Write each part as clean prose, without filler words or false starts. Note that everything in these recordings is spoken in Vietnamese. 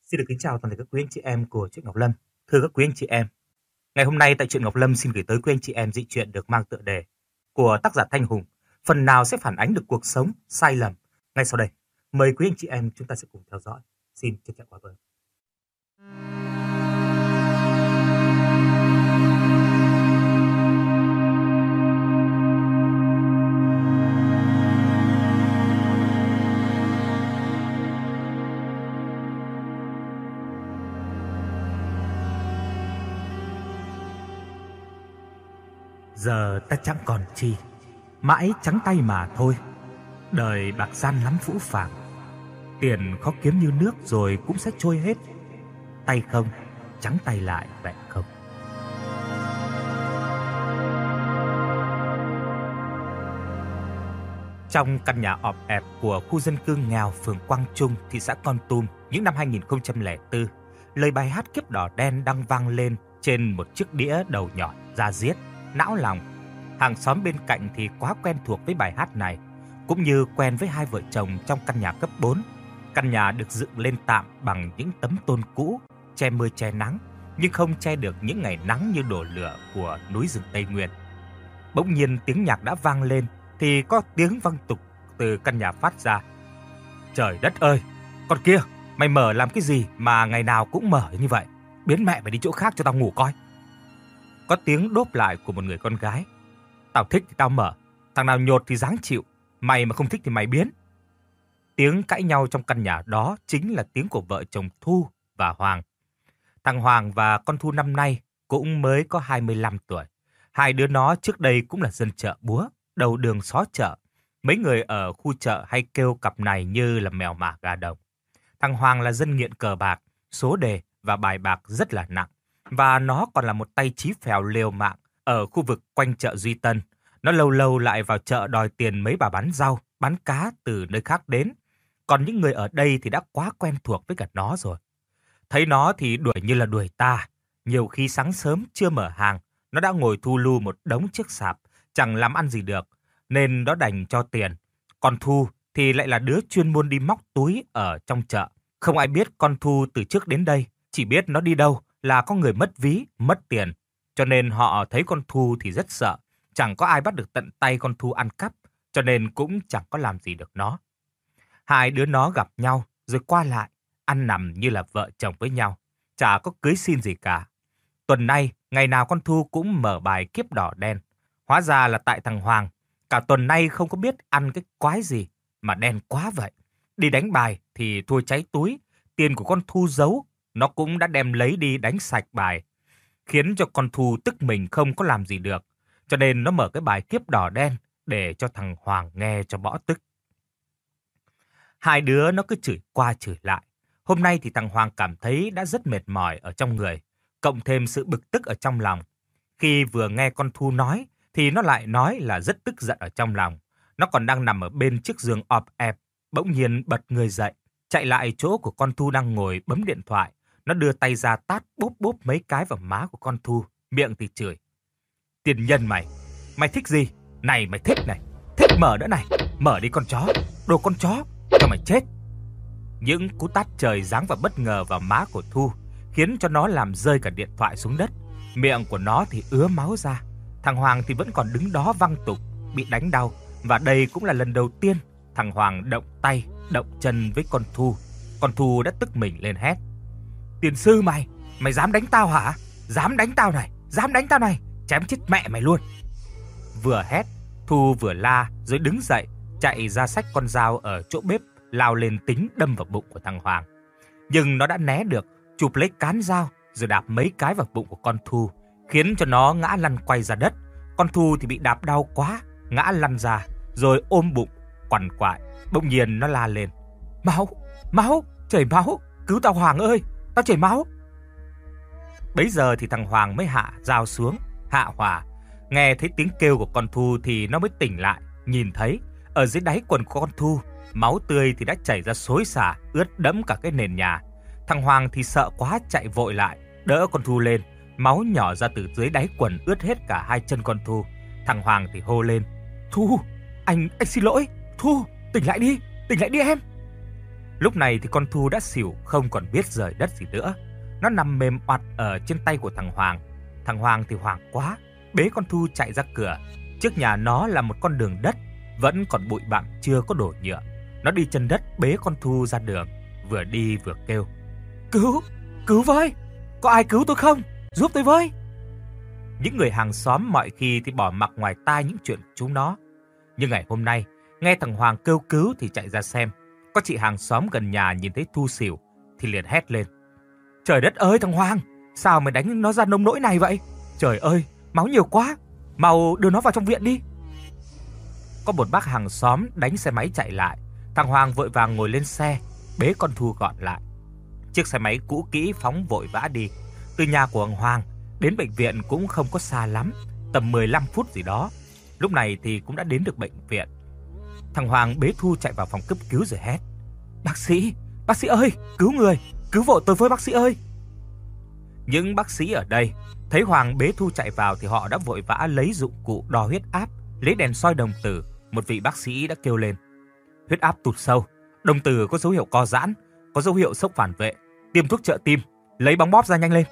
Xin được kính chào toàn thể các quý anh chị em của truyện Ngọc Lâm. Thưa các quý anh chị em, ngày hôm nay tại truyện Ngọc Lâm xin gửi tới quý anh chị em dị truyện được mang tựa đề của tác giả Thanh Hùng, phần nào sẽ phản ánh được cuộc sống sai lầm. Ngay sau đây, mời quý anh chị em chúng ta sẽ cùng theo dõi. Xin trân trọng cảm ơn. Giờ ta chẳng còn chi, mãi trắng tay mà thôi. Đời bạc gian lắm phũ phàng, tiền khó kiếm như nước rồi cũng sẽ trôi hết. Tay không, trắng tay lại vậy không. Trong căn nhà ọp ẹp của khu dân cư nghèo phường Quang Trung, thị xã Kon Tum những năm 2004, lời bài hát Kiếp Đỏ Đen đang vang lên trên một chiếc đĩa đầu nhọn da diết, não lòng. Hàng xóm bên cạnh thì quá quen thuộc với bài hát này, cũng như quen với hai vợ chồng trong căn nhà cấp 4. Căn nhà được dựng lên tạm bằng những tấm tôn cũ, che mưa che nắng, nhưng không che được những ngày nắng như đổ lửa của núi rừng Tây Nguyên. Bỗng nhiên tiếng nhạc đã vang lên, thì có tiếng vang tục từ căn nhà phát ra. Trời đất ơi, con kia, mày mở làm cái gì mà ngày nào cũng mở như vậy? Biến mẹ mày đi chỗ khác cho tao ngủ coi. Có tiếng đốp lại của một người con gái. Tao thích thì tao mở, thằng nào nhột thì ráng chịu, mày mà không thích thì mày biến. Tiếng cãi nhau trong căn nhà đó chính là tiếng của vợ chồng Thu và Hoàng. Thằng Hoàng và con Thu năm nay cũng mới có 25 tuổi. Hai đứa nó trước đây cũng là dân chợ búa, đầu đường xó chợ. Mấy người ở khu chợ hay kêu cặp này như là mèo mả gà đồng. Thằng Hoàng là dân nghiện cờ bạc, số đề và bài bạc rất là nặng. Và nó còn là một tay chí phèo liều mạng ở khu vực quanh chợ Duy Tân. Nó lâu lâu lại vào chợ đòi tiền mấy bà bán rau, bán cá từ nơi khác đến. Còn những người ở đây thì đã quá quen thuộc với cả nó rồi. Thấy nó thì đuổi như là đuổi ta. Nhiều khi sáng sớm chưa mở hàng, nó đã ngồi thu lu một đống chiếc sạp, chẳng làm ăn gì được, nên nó đành cho tiền. Còn Thu thì lại là đứa chuyên môn đi móc túi ở trong chợ. Không ai biết con Thu từ trước đến đây, chỉ biết nó đi đâu là có người mất ví, mất tiền. Cho nên họ thấy con Thu thì rất sợ. Chẳng có ai bắt được tận tay con Thu ăn cắp, cho nên cũng chẳng có làm gì được nó. Hai đứa nó gặp nhau rồi qua lại, ăn nằm như là vợ chồng với nhau. Chả có cưới xin gì cả. Tuần nay, ngày nào con Thu cũng mở bài Kiếp Đỏ Đen. Hóa ra là tại thằng Hoàng, cả tuần nay không có biết ăn cái quái gì mà đen quá vậy. Đi đánh bài thì thua cháy túi, tiền của con Thu giấu, nó cũng đã đem lấy đi đánh sạch bài. Khiến cho con Thu tức mình không có làm gì được. Cho nên nó mở cái bài Kiếp Đỏ Đen để cho thằng Hoàng nghe cho bỏ tức. Hai đứa nó cứ chửi qua chửi lại. Hôm nay thì thằng Hoàng cảm thấy đã rất mệt mỏi ở trong người, cộng thêm sự bực tức ở trong lòng. Khi vừa nghe con Thu nói, thì nó lại nói là rất tức giận ở trong lòng. Nó còn đang nằm ở bên chiếc giường ọp ẹp, bỗng nhiên bật người dậy, chạy lại chỗ của con Thu đang ngồi bấm điện thoại. Nó đưa tay ra tát bốp bốp mấy cái vào má của con Thu, miệng thì chửi. Tiền nhân mày, mày thích gì? Này mày thích này, thích mở nữa này, mở đi con chó, đồ con chó, cho mày chết. Những cú tát trời giáng vào bất ngờ vào má của Thu, khiến cho nó làm rơi cả điện thoại xuống đất. Miệng của nó thì ứa máu ra. Thằng Hoàng thì vẫn còn đứng đó văng tục, bị đánh đau. Và đây cũng là lần đầu tiên thằng Hoàng động tay, động chân với con Thu. Con Thu đã tức mình lên hét. Tiền sư mày, mày dám đánh tao hả? Dám đánh tao này, dám đánh tao này, chém chết mẹ mày luôn. Vừa hét, Thu vừa la rồi đứng dậy, chạy ra xách con dao ở chỗ bếp, lao lên tính đâm vào bụng của thằng Hoàng. Nhưng nó đã né được, chụp lấy cán dao rồi đạp mấy cái vào bụng của con Thu, khiến cho nó ngã lăn quay ra đất. Con Thu thì bị đạp đau quá, ngã lăn ra rồi ôm bụng quằn quại. Bỗng nhiên nó la lên. Máu, máu, chảy máu, cứu tao Hoàng ơi, tao chảy máu. Bấy giờ thì thằng Hoàng mới hạ dao xuống, hạ hỏa. Nghe thấy tiếng kêu của con Thu thì nó mới tỉnh lại, nhìn thấy ở dưới đáy quần của con Thu, máu tươi thì đã chảy ra xối xả, ướt đẫm cả cái nền nhà. Thằng Hoàng thì sợ quá chạy vội lại, đỡ con Thu lên. Máu nhỏ ra từ dưới đáy quần ướt hết cả hai chân con Thu. Thằng Hoàng thì hô lên. Thu, anh xin lỗi. Thu, tỉnh lại đi em. Lúc này thì con Thu đã xỉu không còn biết rời đất gì nữa. Nó nằm mềm oặt ở trên tay của thằng Hoàng. Thằng Hoàng thì hoảng quá, bế con Thu chạy ra cửa. Trước nhà nó là một con đường đất, vẫn còn bụi bặm chưa có đổ nhựa. Nó đi chân đất bế con Thu ra đường, vừa đi vừa kêu: "Cứu, cứu với! Có ai cứu tôi không? Giúp tôi với!" Những người hàng xóm mọi khi thì bỏ mặc ngoài tai những chuyện chúng nó. Nhưng ngày hôm nay, nghe thằng Hoàng kêu cứu thì chạy ra xem. Có chị hàng xóm gần nhà nhìn thấy Thu xỉu thì liền hét lên: "Trời đất ơi thằng Hoàng, sao mày đánh nó ra nông nỗi này vậy? Trời ơi, máu nhiều quá, mau đưa nó vào trong viện đi." Có một bác hàng xóm đánh xe máy chạy lại. Thằng Hoàng vội vàng ngồi lên xe, bế con Thu gọn lại. Chiếc xe máy cũ kỹ phóng vội vã đi. Từ nhà của ông Hoàng đến bệnh viện cũng không có xa lắm, tầm 15 phút gì đó. Lúc này thì cũng đã đến được bệnh viện. Thằng Hoàng bế Thu chạy vào phòng cấp cứu rồi hét: bác sĩ ơi, cứu người, cứu vội tôi với bác sĩ ơi." Những bác sĩ ở đây thấy Hoàng bế Thu chạy vào thì họ đã vội vã lấy dụng cụ đo huyết áp, lấy đèn soi đồng tử. Một vị bác sĩ đã kêu lên: "Huyết áp tụt sâu, đồng tử có dấu hiệu co giãn, có dấu hiệu sốc phản vệ, tiêm thuốc trợ tim, lấy bóng bóp ra nhanh lên."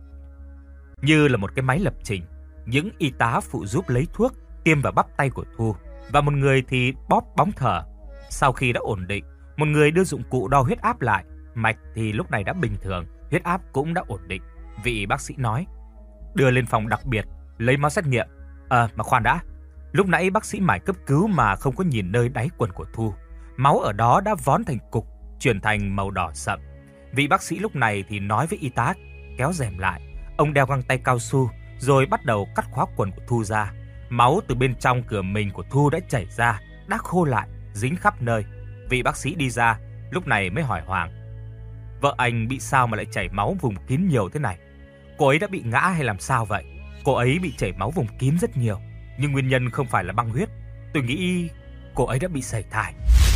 Như là một cái máy lập trình, những y tá phụ giúp lấy thuốc, tiêm vào bắp tay của Thu, và một người thì bóp bóng thở. Sau khi đã ổn định, một người đưa dụng cụ đo huyết áp lại, mạch thì lúc này đã bình thường, huyết áp cũng đã ổn định. Vị bác sĩ nói: "Đưa lên phòng đặc biệt, lấy máu xét nghiệm." Mà khoan đã, lúc nãy bác sĩ mải cấp cứu mà không có nhìn nơi đáy quần của Thu. Máu ở đó đã vón thành cục, chuyển thành màu đỏ sậm. Vị bác sĩ lúc này thì nói với y tá kéo rèm lại. Ông đeo găng tay cao su rồi bắt đầu cắt khóa quần của Thu ra. Máu từ bên trong cửa mình của Thu đã chảy ra, đã khô lại, dính khắp nơi. Vị bác sĩ đi ra, lúc này mới hỏi Hoàng: "Vợ anh bị sao mà lại chảy máu vùng kín nhiều thế này? Cô ấy đã bị ngã hay làm sao vậy?" "Cô ấy bị chảy máu vùng kín rất nhiều, nhưng nguyên nhân không phải là băng huyết. Tôi nghĩ cô ấy đã bị sẩy thai."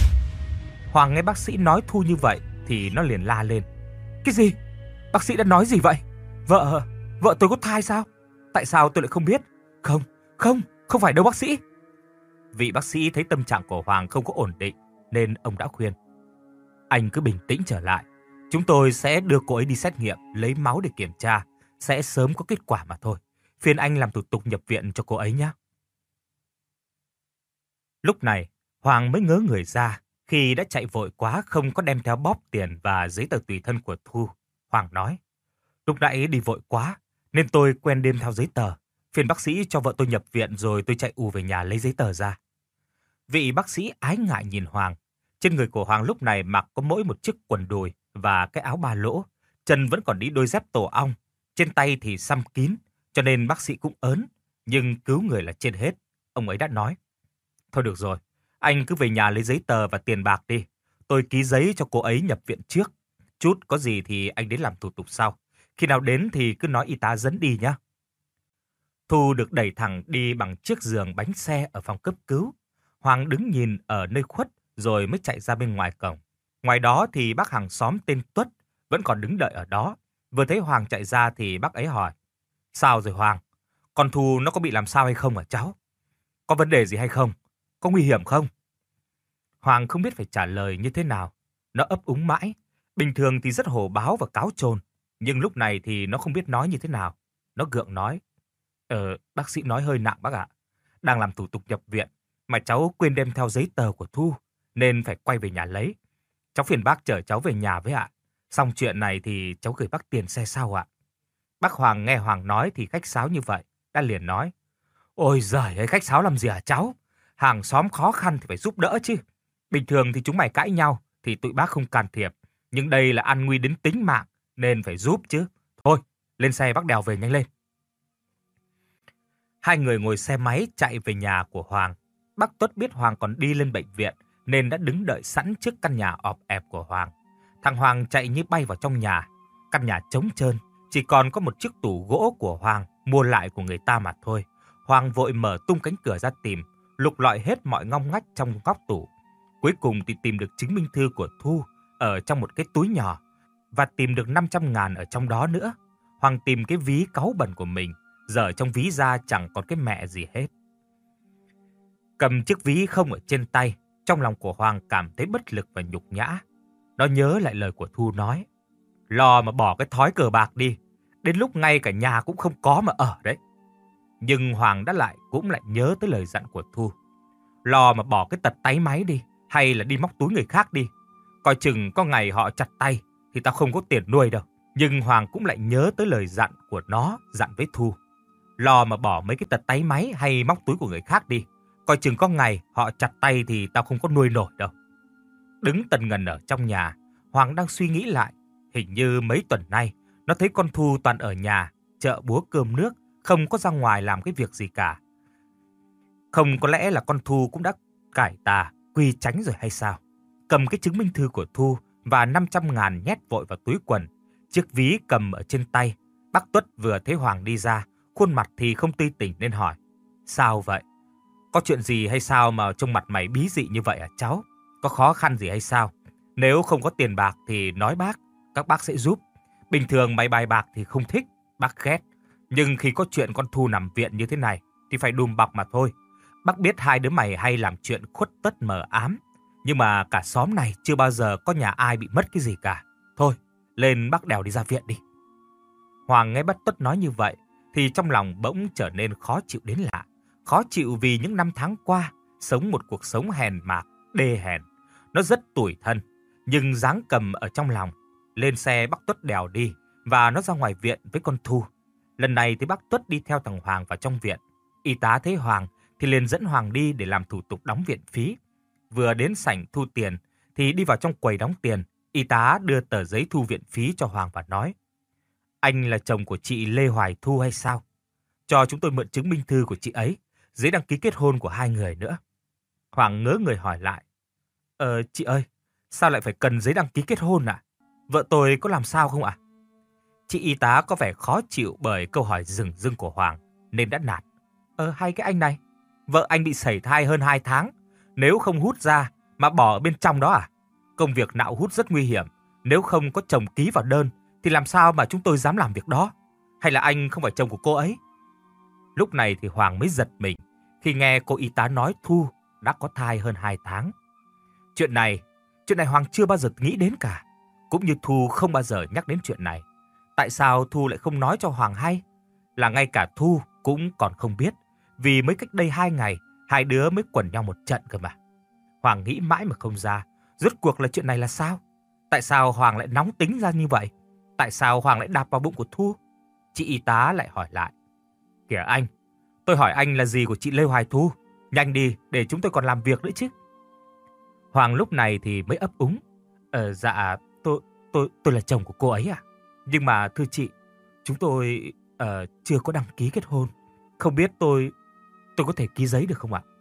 Hoàng nghe bác sĩ nói Thu như vậy thì nó liền la lên: "Cái gì? Bác sĩ đã nói gì vậy? Vợ tôi có thai sao? Tại sao tôi lại không biết?" Không phải đâu bác sĩ." Vị bác sĩ thấy tâm trạng của Hoàng không có ổn định nên ông đã khuyên: "Anh cứ bình tĩnh trở lại. Chúng tôi sẽ đưa cô ấy đi xét nghiệm, lấy máu để kiểm tra. Sẽ sớm có kết quả mà thôi. Phiền anh làm thủ tục nhập viện cho cô ấy nhé." Lúc này, Hoàng mới ngớ người ra khi đã chạy vội quá không có đem theo bóp tiền và giấy tờ tùy thân của Thu. Hoàng nói: "Lúc nãy đi vội quá nên tôi quên đem theo giấy tờ. Phiền bác sĩ cho vợ tôi nhập viện rồi tôi chạy ù về nhà lấy giấy tờ ra." Vị bác sĩ ái ngại nhìn Hoàng. Trên người của Hoàng lúc này mặc có mỗi một chiếc quần đùi và cái áo ba lỗ. Chân vẫn còn đi đôi dép tổ ong. Trên tay thì xăm kín, cho nên bác sĩ cũng ớn. Nhưng cứu người là trên hết. Ông ấy đã nói: "Thôi được rồi, anh cứ về nhà lấy giấy tờ và tiền bạc đi. Tôi ký giấy cho cô ấy nhập viện trước. Chút có gì thì anh đến làm thủ tục sau. Khi nào đến thì cứ nói y tá dẫn đi nhé." Thu được đẩy thẳng đi bằng chiếc giường bánh xe ở phòng cấp cứu. Hoàng đứng nhìn ở nơi khuất rồi mới chạy ra bên ngoài cổng. Ngoài đó thì bác hàng xóm tên Tuất vẫn còn đứng đợi ở đó. Vừa thấy Hoàng chạy ra thì bác ấy hỏi: "Sao rồi Hoàng? Con Thu nó có bị làm sao hay không hả cháu? Có vấn đề gì hay không? Có nguy hiểm không?" Hoàng không biết phải trả lời như thế nào. Nó ấp úng mãi. Bình thường thì rất hổ báo và cáo trồn. Nhưng lúc này thì nó không biết nói như thế nào. Nó gượng nói: Bác sĩ nói hơi nặng bác ạ. Đang làm thủ tục nhập viện mà cháu quên đem theo giấy tờ của Thu nên phải quay về nhà lấy. Cháu phiền bác chở cháu về nhà với ạ. Xong chuyện này thì cháu gửi bác tiền xe sau ạ." Bác Hoàng nghe Hoàng nói thì khách sáo như vậy, đã liền nói: "Ôi giời ơi, khách sáo làm gì hả cháu? Hàng xóm khó khăn thì phải giúp đỡ chứ. Bình thường thì chúng mày cãi nhau thì tụi bác không can thiệp. Nhưng đây là an nguy đến tính mạng nên phải giúp chứ. Thôi, lên xe bác đèo về nhanh lên." Hai người ngồi xe máy chạy về nhà của Hoàng. Bác Tuất biết Hoàng còn đi lên bệnh viện nên đã đứng đợi sẵn trước căn nhà ọp ẹp của Hoàng. Thằng Hoàng chạy như bay vào trong nhà. Căn nhà trống trơn, chỉ còn có một chiếc tủ gỗ của Hoàng mua lại của người ta mà thôi. Hoàng vội mở tung cánh cửa ra tìm, lục lọi hết mọi ngóc ngách trong góc tủ. Cuối cùng thì tìm được chứng minh thư của Thu ở trong một cái túi nhỏ và tìm được 500.000 ở trong đó nữa. Hoàng tìm cái ví cáu bẩn của mình, giờ trong ví ra chẳng còn cái mẹ gì hết. Cầm chiếc ví không ở trên tay, trong lòng của Hoàng cảm thấy bất lực và nhục nhã. Nó nhớ lại lời của Thu nói. Lo mà bỏ cái thói cờ bạc đi. Đến lúc ngay cả nhà cũng không có mà ở đấy. Nhưng Hoàng cũng lại nhớ tới lời dặn của Thu. Lo mà bỏ cái tật táy máy đi. Hay là đi móc túi người khác đi. Coi chừng có ngày họ chặt tay thì tao không có tiền nuôi đâu. Nhưng Hoàng cũng lại nhớ tới lời dặn của nó dặn với Thu. Lo mà bỏ mấy cái tật táy máy hay móc túi của người khác đi. Coi chừng có ngày họ chặt tay thì tao không có nuôi nổi đâu. Đứng tần ngần ở trong nhà, Hoàng đang suy nghĩ lại. Hình như mấy tuần nay, nó thấy con Thu toàn ở nhà, chợ búa cơm nước, không có ra ngoài làm cái việc gì cả. Không có lẽ là con Thu cũng đã cải tà, quy chánh rồi hay sao? Cầm cái chứng minh thư của Thu và 500.000 nhét vội vào túi quần. Chiếc ví cầm ở trên tay. Bác Tuất vừa thấy Hoàng đi ra, khuôn mặt thì không tươi tỉnh nên hỏi. Sao vậy? Có chuyện gì hay sao mà trông mặt mày bí dị như vậy à cháu? Có khó khăn gì hay sao? Nếu không có tiền bạc thì nói bác, các bác sẽ giúp. Bình thường mày bài bạc thì không thích, bác ghét. Nhưng khi có chuyện con Thu nằm viện như thế này thì phải đùm bọc mà thôi. Bác biết hai đứa mày hay làm chuyện khuất tất mờ ám. Nhưng mà cả xóm này chưa bao giờ có nhà ai bị mất cái gì cả. Thôi, lên bác đèo đi ra viện đi. Hoàng nghe bác Tuất nói như vậy thì trong lòng bỗng trở nên khó chịu đến lạ. Khó chịu vì những năm tháng qua, sống một cuộc sống hèn mạc, đê hèn. Nó rất tủi thân, nhưng giáng cầm ở trong lòng. Lên xe bác Tuất đèo đi và nó ra ngoài viện với con Thu. Lần này thì bác Tuất đi theo thằng Hoàng vào trong viện. Y tá thấy Hoàng thì liền dẫn Hoàng đi để làm thủ tục đóng viện phí. Vừa đến sảnh thu tiền thì đi vào trong quầy đóng tiền. Y tá đưa tờ giấy thu viện phí cho Hoàng và nói: Anh là chồng của chị Lê Hoài Thu hay sao? Cho chúng tôi mượn chứng minh thư của chị ấy, giấy đăng ký kết hôn của hai người nữa. Hoàng ngớ người hỏi lại: Chị ơi, sao lại phải cần giấy đăng ký kết hôn ạ? Vợ tôi có làm sao không ạ? Chị y tá có vẻ khó chịu bởi câu hỏi dửng dưng của Hoàng nên đã nạt: Hay cái anh này, vợ anh bị sảy thai hơn 2 tháng, nếu không hút ra mà bỏ ở bên trong đó à? Công việc nạo hút rất nguy hiểm, nếu không có chồng ký vào đơn thì làm sao mà chúng tôi dám làm việc đó? Hay là anh không phải chồng của cô ấy? Lúc này thì Hoàng mới giật mình khi nghe cô y tá nói Thu đã có thai hơn 2 tháng. Chuyện này Hoàng chưa bao giờ nghĩ đến cả. Cũng như Thu không bao giờ nhắc đến chuyện này. Tại sao Thu lại không nói cho Hoàng hay? Là ngay cả Thu cũng còn không biết. Vì mới cách đây 2 ngày, hai đứa mới quần nhau một trận cơ mà. Hoàng nghĩ mãi mà không ra. Rốt cuộc là chuyện này là sao? Tại sao Hoàng lại nóng tính ra như vậy? Tại sao Hoàng lại đạp vào bụng của Thu? Chị y tá lại hỏi lại: Kìa anh, tôi hỏi anh là gì của chị Lê Hoài Thu? Nhanh đi, để chúng tôi còn làm việc nữa chứ. Hoàng lúc này thì mới ấp úng: Dạ, tôi là chồng của cô ấy à? Nhưng mà thưa chị, chúng tôi chưa có đăng ký kết hôn. Không biết tôi có thể ký giấy được không ạ?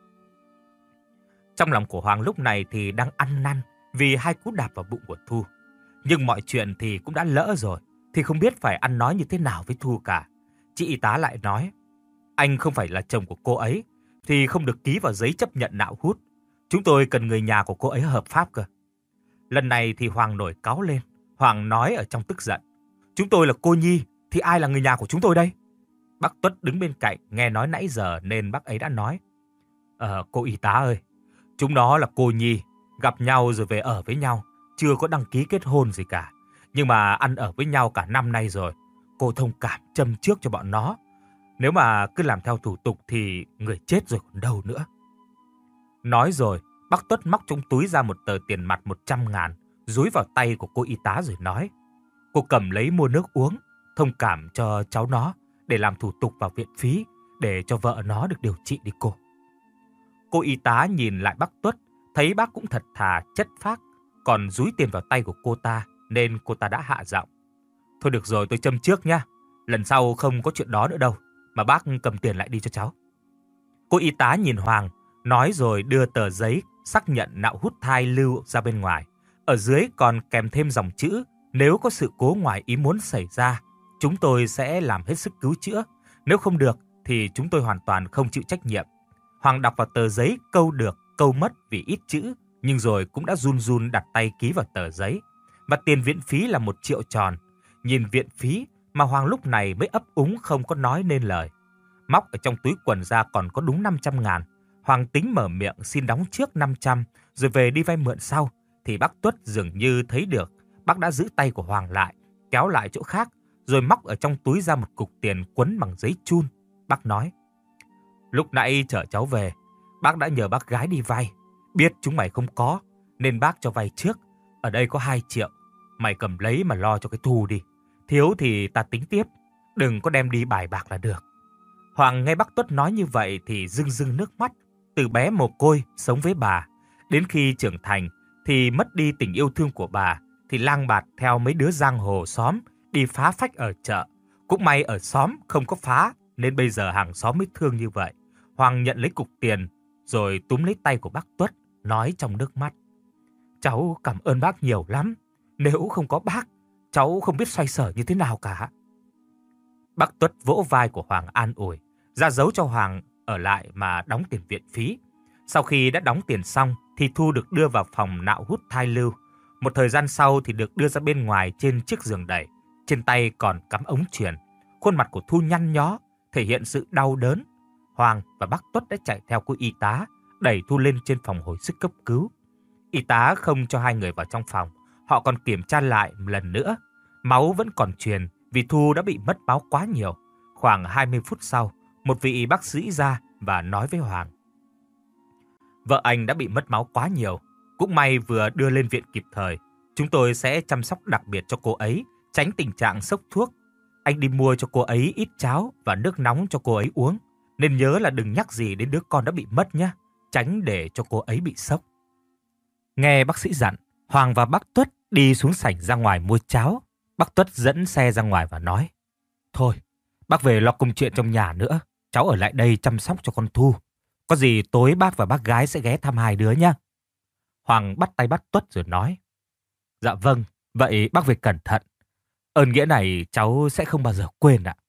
Trong lòng của Hoàng lúc này thì đang ăn năn vì hai cú đạp vào bụng của Thu. Nhưng mọi chuyện thì cũng đã lỡ rồi, thì không biết phải ăn nói như thế nào với Thu cả. Chị y tá lại nói: Anh không phải là chồng của cô ấy thì không được ký vào giấy chấp nhận nạo hút. Chúng tôi cần người nhà của cô ấy hợp pháp cơ. Lần này thì Hoàng nổi cáu lên. Hoàng nói ở trong tức giận: Chúng tôi là cô nhi thì ai là người nhà của chúng tôi đây? Bác Tuất đứng bên cạnh nghe nói nãy giờ nên bác ấy đã nói: Cô y tá ơi, chúng nó là cô nhi, gặp nhau rồi về ở với nhau, chưa có đăng ký kết hôn gì cả. Nhưng mà ăn ở với nhau cả năm nay rồi. Cô thông cảm châm trước cho bọn nó. Nếu mà cứ làm theo thủ tục thì người chết rồi còn đâu nữa. Nói rồi, bác Tuất móc trong túi ra một tờ tiền mặt 100.000, dúi vào tay của cô y tá rồi nói: Cô cầm lấy mua nước uống, thông cảm cho cháu nó để làm thủ tục vào viện phí, để cho vợ nó được điều trị đi cô. Cô y tá nhìn lại bác Tuất, thấy bác cũng thật thà chất phác, còn dúi tiền vào tay của cô ta nên cô ta đã hạ giọng: Thôi được rồi, tôi châm trước nhá. Lần sau không có chuyện đó nữa đâu, mà bác cầm tiền lại đi cho cháu. Cô y tá nhìn Hoàng, nói rồi đưa tờ giấy xác nhận nạo hút thai lưu ra bên ngoài. Ở dưới còn kèm thêm dòng chữ: Nếu có sự cố ngoài ý muốn xảy ra, chúng tôi sẽ làm hết sức cứu chữa. Nếu không được thì chúng tôi hoàn toàn không chịu trách nhiệm. Hoàng đọc vào tờ giấy câu được, câu mất vì ít chữ, nhưng rồi cũng đã run run đặt tay ký vào tờ giấy. Và tiền viện phí là 1 triệu tròn. Nhìn viện phí mà Hoàng lúc này mới ấp úng không có nói nên lời. Móc ở trong túi quần ra còn có đúng 500.000. Hoàng tính mở miệng xin đóng trước 500 rồi về đi vay mượn sau. thì bác Tuất dường như thấy được. Bác đã giữ tay của Hoàng lại, kéo lại chỗ khác, rồi móc ở trong túi ra một cục tiền quấn bằng giấy chun. Bác nói: lúc nãy chở cháu về, bác đã nhờ bác gái đi vay. Biết chúng mày không có, nên bác cho vay trước. Ở đây có 2 triệu. Mày cầm lấy mà lo cho cái Thu đi. Thiếu thì ta tính tiếp. Đừng có đem đi bài bạc là được. Hoàng nghe bác Tuất nói như vậy thì rưng rưng nước mắt. Từ bé mồ côi, sống với bà. Đến khi trưởng thành thì mất đi tình yêu thương của bà, thì lang bạt theo mấy đứa giang hồ xóm đi phá phách ở chợ. Cũng may ở xóm không có phá, nên bây giờ hàng xóm mới thương như vậy. Hoàng nhận lấy cục tiền, rồi túm lấy tay của bác Tuất, nói trong nước mắt: cháu cảm ơn bác nhiều lắm. Nếu không có bác, cháu không biết xoay sở như thế nào cả. Bác Tuất vỗ vai của Hoàng an ủi, ra dấu cho Hoàng ở lại mà đóng tiền viện phí. Sau khi đã đóng tiền xong thì Thu được đưa vào phòng nạo hút thai lưu. Một thời gian sau thì được đưa ra bên ngoài trên chiếc giường đẩy. Trên tay còn cắm ống truyền. Khuôn mặt của Thu nhăn nhó, thể hiện sự đau đớn. Hoàng và bác Tuất đã chạy theo cô y tá, đẩy Thu lên trên phòng hồi sức cấp cứu. Y tá không cho hai người vào trong phòng. Họ còn kiểm tra lại một lần nữa. Máu vẫn còn truyền vì Thu đã bị mất máu quá nhiều. Khoảng 20 phút sau, một vị bác sĩ ra và nói với Hoàng: vợ anh đã bị mất máu quá nhiều. Cũng may vừa đưa lên viện kịp thời. Chúng tôi sẽ chăm sóc đặc biệt cho cô ấy, tránh tình trạng sốc thuốc. Anh đi mua cho cô ấy ít cháo và nước nóng cho cô ấy uống. Nên nhớ là đừng nhắc gì đến đứa con đã bị mất nhé, tránh để cho cô ấy bị sốc. Nghe bác sĩ dặn, Hoàng và bác Tuất đi xuống sảnh ra ngoài mua cháo. Bác Tuất dẫn xe ra ngoài và nói: thôi, bác về lo công chuyện trong nhà nữa. Cháu ở lại đây chăm sóc cho con Thu. Có gì tối bác và bác gái sẽ ghé thăm hai đứa nhé. Hoàng bắt tay bác Tuất rồi nói: dạ vâng, vậy bác về cẩn thận. Ơn nghĩa này cháu sẽ không bao giờ quên ạ.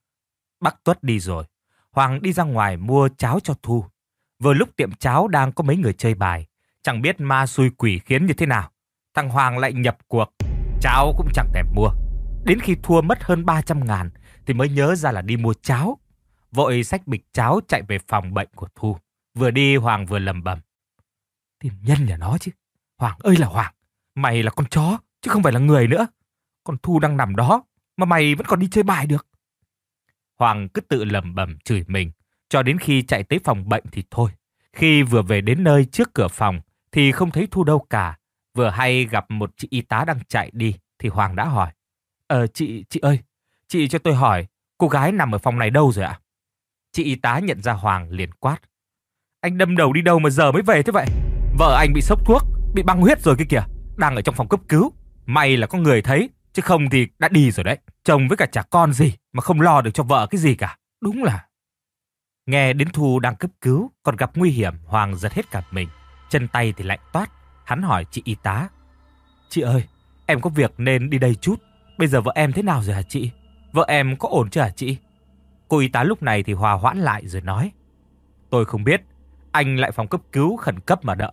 Bác Tuất đi rồi, Hoàng đi ra ngoài mua cháo cho Thu. Vừa lúc tiệm cháo đang có mấy người chơi bài, chẳng biết ma xui quỷ khiến như thế nào, thằng Hoàng lại nhập cuộc. Cháo cũng chẳng thèm mua. Đến khi thua mất hơn 300.000 thì mới nhớ ra là đi mua cháo. Vội xách bịch cháo chạy về phòng bệnh của Thu. Vừa đi Hoàng vừa lầm bầm: tìm nhân nhà nó chứ. Hoàng ơi là Hoàng, mày là con chó chứ không phải là người nữa. Con Thu đang nằm đó mà mày vẫn còn đi chơi bài được. Hoàng cứ tự lầm bầm chửi mình cho đến khi chạy tới phòng bệnh thì thôi. Khi vừa về đến nơi trước cửa phòng thì không thấy Thu đâu cả. Vừa hay gặp một chị y tá đang chạy đi thì Hoàng đã hỏi: chị ơi, chị cho tôi hỏi, cô gái nằm ở phòng này đâu rồi ạ? Chị y tá nhận ra Hoàng liền quát: anh đâm đầu đi đâu mà giờ mới về thế vậy? Vợ anh bị sốc thuốc, bị băng huyết rồi kia kìa, đang ở trong phòng cấp cứu. May là có người thấy, chứ không thì đã đi rồi đấy. Chồng với cả trẻ con gì mà không lo được cho vợ cái gì cả. Đúng là... Nghe đến Thu đang cấp cứu, còn gặp nguy hiểm, Hoàng giật hết cả mình. Chân tay thì lạnh toát. Hắn hỏi chị y tá: chị ơi, em có việc nên đi đây chút. Bây giờ vợ em thế nào rồi hả chị? Vợ em có ổn chưa hả chị? Cô y tá lúc này thì hòa hoãn lại rồi nói: tôi không biết, anh lại phòng cấp cứu khẩn cấp mà đợi.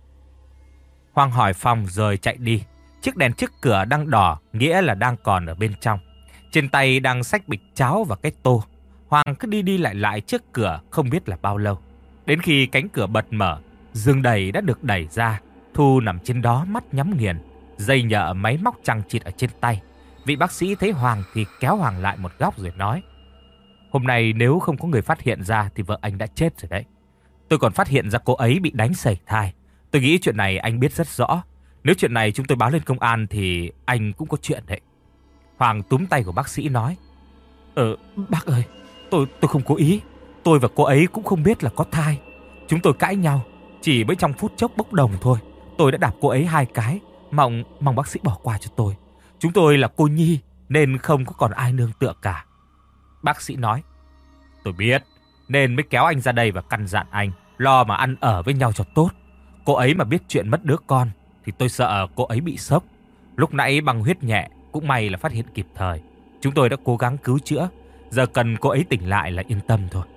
Hoàng hỏi phòng rồi chạy đi. Chiếc đèn trước cửa đang đỏ, nghĩa là đang còn ở bên trong. Trên tay đang xách bịch cháo và cái tô. Hoàng cứ đi đi lại lại trước cửa không biết là bao lâu. Đến khi cánh cửa bật mở, giường đẩy đã được đẩy ra. Thu nằm trên đó mắt nhắm nghiền, dây nhợ máy móc chằng chịt ở trên tay. Vị bác sĩ thấy Hoàng thì kéo Hoàng lại một góc rồi nói: hôm nay nếu không có người phát hiện ra thì vợ anh đã chết rồi đấy. Tôi còn phát hiện ra cô ấy bị đánh sẩy thai. Tôi nghĩ chuyện này anh biết rất rõ. Nếu chuyện này chúng tôi báo lên công an thì anh cũng có chuyện đấy. Hoàng túm tay của bác sĩ nói: bác ơi, tôi không cố ý. Tôi và cô ấy cũng không biết là có thai. Chúng tôi cãi nhau, chỉ mới trong phút chốc bốc đồng thôi. Tôi đã đạp cô ấy 2 cái. Mong bác sĩ bỏ qua cho tôi. Chúng tôi là cô nhi nên không có còn ai nương tựa cả. Bác sĩ nói: tôi biết, nên mới kéo anh ra đây và căn dặn anh lo mà ăn ở với nhau cho tốt. Cô ấy mà biết chuyện mất đứa con thì tôi sợ cô ấy bị sốc. Lúc nãy băng huyết nhẹ, cũng may là phát hiện kịp thời. Chúng tôi đã cố gắng cứu chữa. Giờ cần cô ấy tỉnh lại là yên tâm thôi.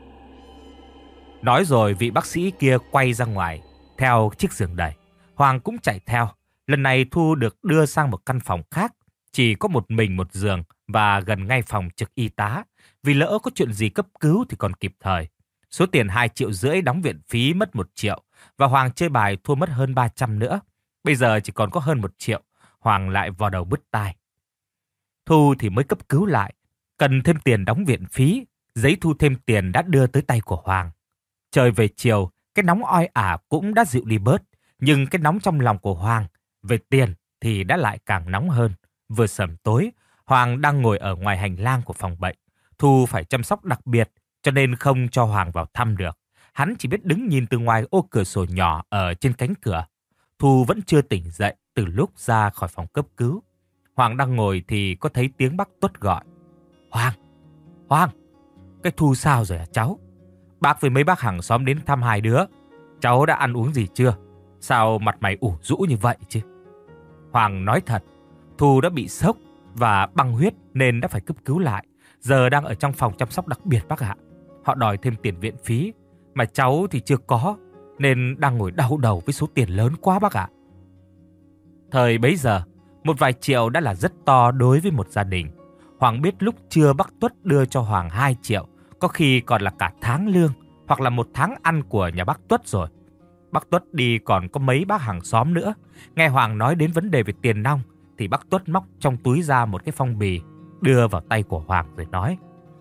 Nói rồi vị bác sĩ kia quay ra ngoài theo chiếc giường đẩy. Hoàng cũng chạy theo. Lần này Thu được đưa sang một căn phòng khác, chỉ có một mình một giường và gần ngay phòng trực y tá. Vì lỡ có chuyện gì cấp cứu thì còn kịp thời. Số tiền 2,5 triệu đóng viện phí mất 1 triệu và Hoàng chơi bài thua mất hơn 300 nữa. Bây giờ chỉ còn có hơn 1 triệu, Hoàng lại vò đầu bứt tai. Thu thì mới cấp cứu lại, cần thêm tiền đóng viện phí, giấy thu thêm tiền đã đưa tới tay của Hoàng. Trời về chiều, cái nóng oi ả cũng đã dịu đi bớt, nhưng cái nóng trong lòng của Hoàng về tiền thì đã lại càng nóng hơn. Vừa sẩm tối, Hoàng đang ngồi ở ngoài hành lang của phòng bệnh. Thu phải chăm sóc đặc biệt, cho nên không cho Hoàng vào thăm được. Hắn chỉ biết đứng nhìn từ ngoài ô cửa sổ nhỏ ở trên cánh cửa. Thu vẫn chưa tỉnh dậy từ lúc ra khỏi phòng cấp cứu. Hoàng đang ngồi thì có thấy tiếng bác Tuất gọi. Hoàng! Hoàng! Cái Thu sao rồi hả cháu? Bác với mấy bác hàng xóm đến thăm hai đứa. Cháu đã ăn uống gì chưa? Sao mặt mày ủ rũ như vậy chứ? Hoàng nói thật, Thu đã bị sốc và băng huyết nên đã phải cấp cứu lại. Giờ đang ở trong phòng chăm sóc đặc biệt bác ạ. Họ đòi thêm tiền viện phí, mà cháu thì chưa có, nên đang ngồi đau đầu với số tiền lớn quá bác ạ. Thời bấy giờ, một vài triệu đã là rất to đối với một gia đình. Hoàng biết lúc trưa bác Tuất đưa cho Hoàng 2 triệu, có khi còn là cả tháng lương hoặc là 1 tháng ăn của nhà bác Tuất rồi. Bác Tuất đi còn có mấy bác hàng xóm nữa. Nghe Hoàng nói đến vấn đề về tiền nong thì bác Tuất móc trong túi ra một cái phong bì đưa vào tay của Hoàng rồi nói: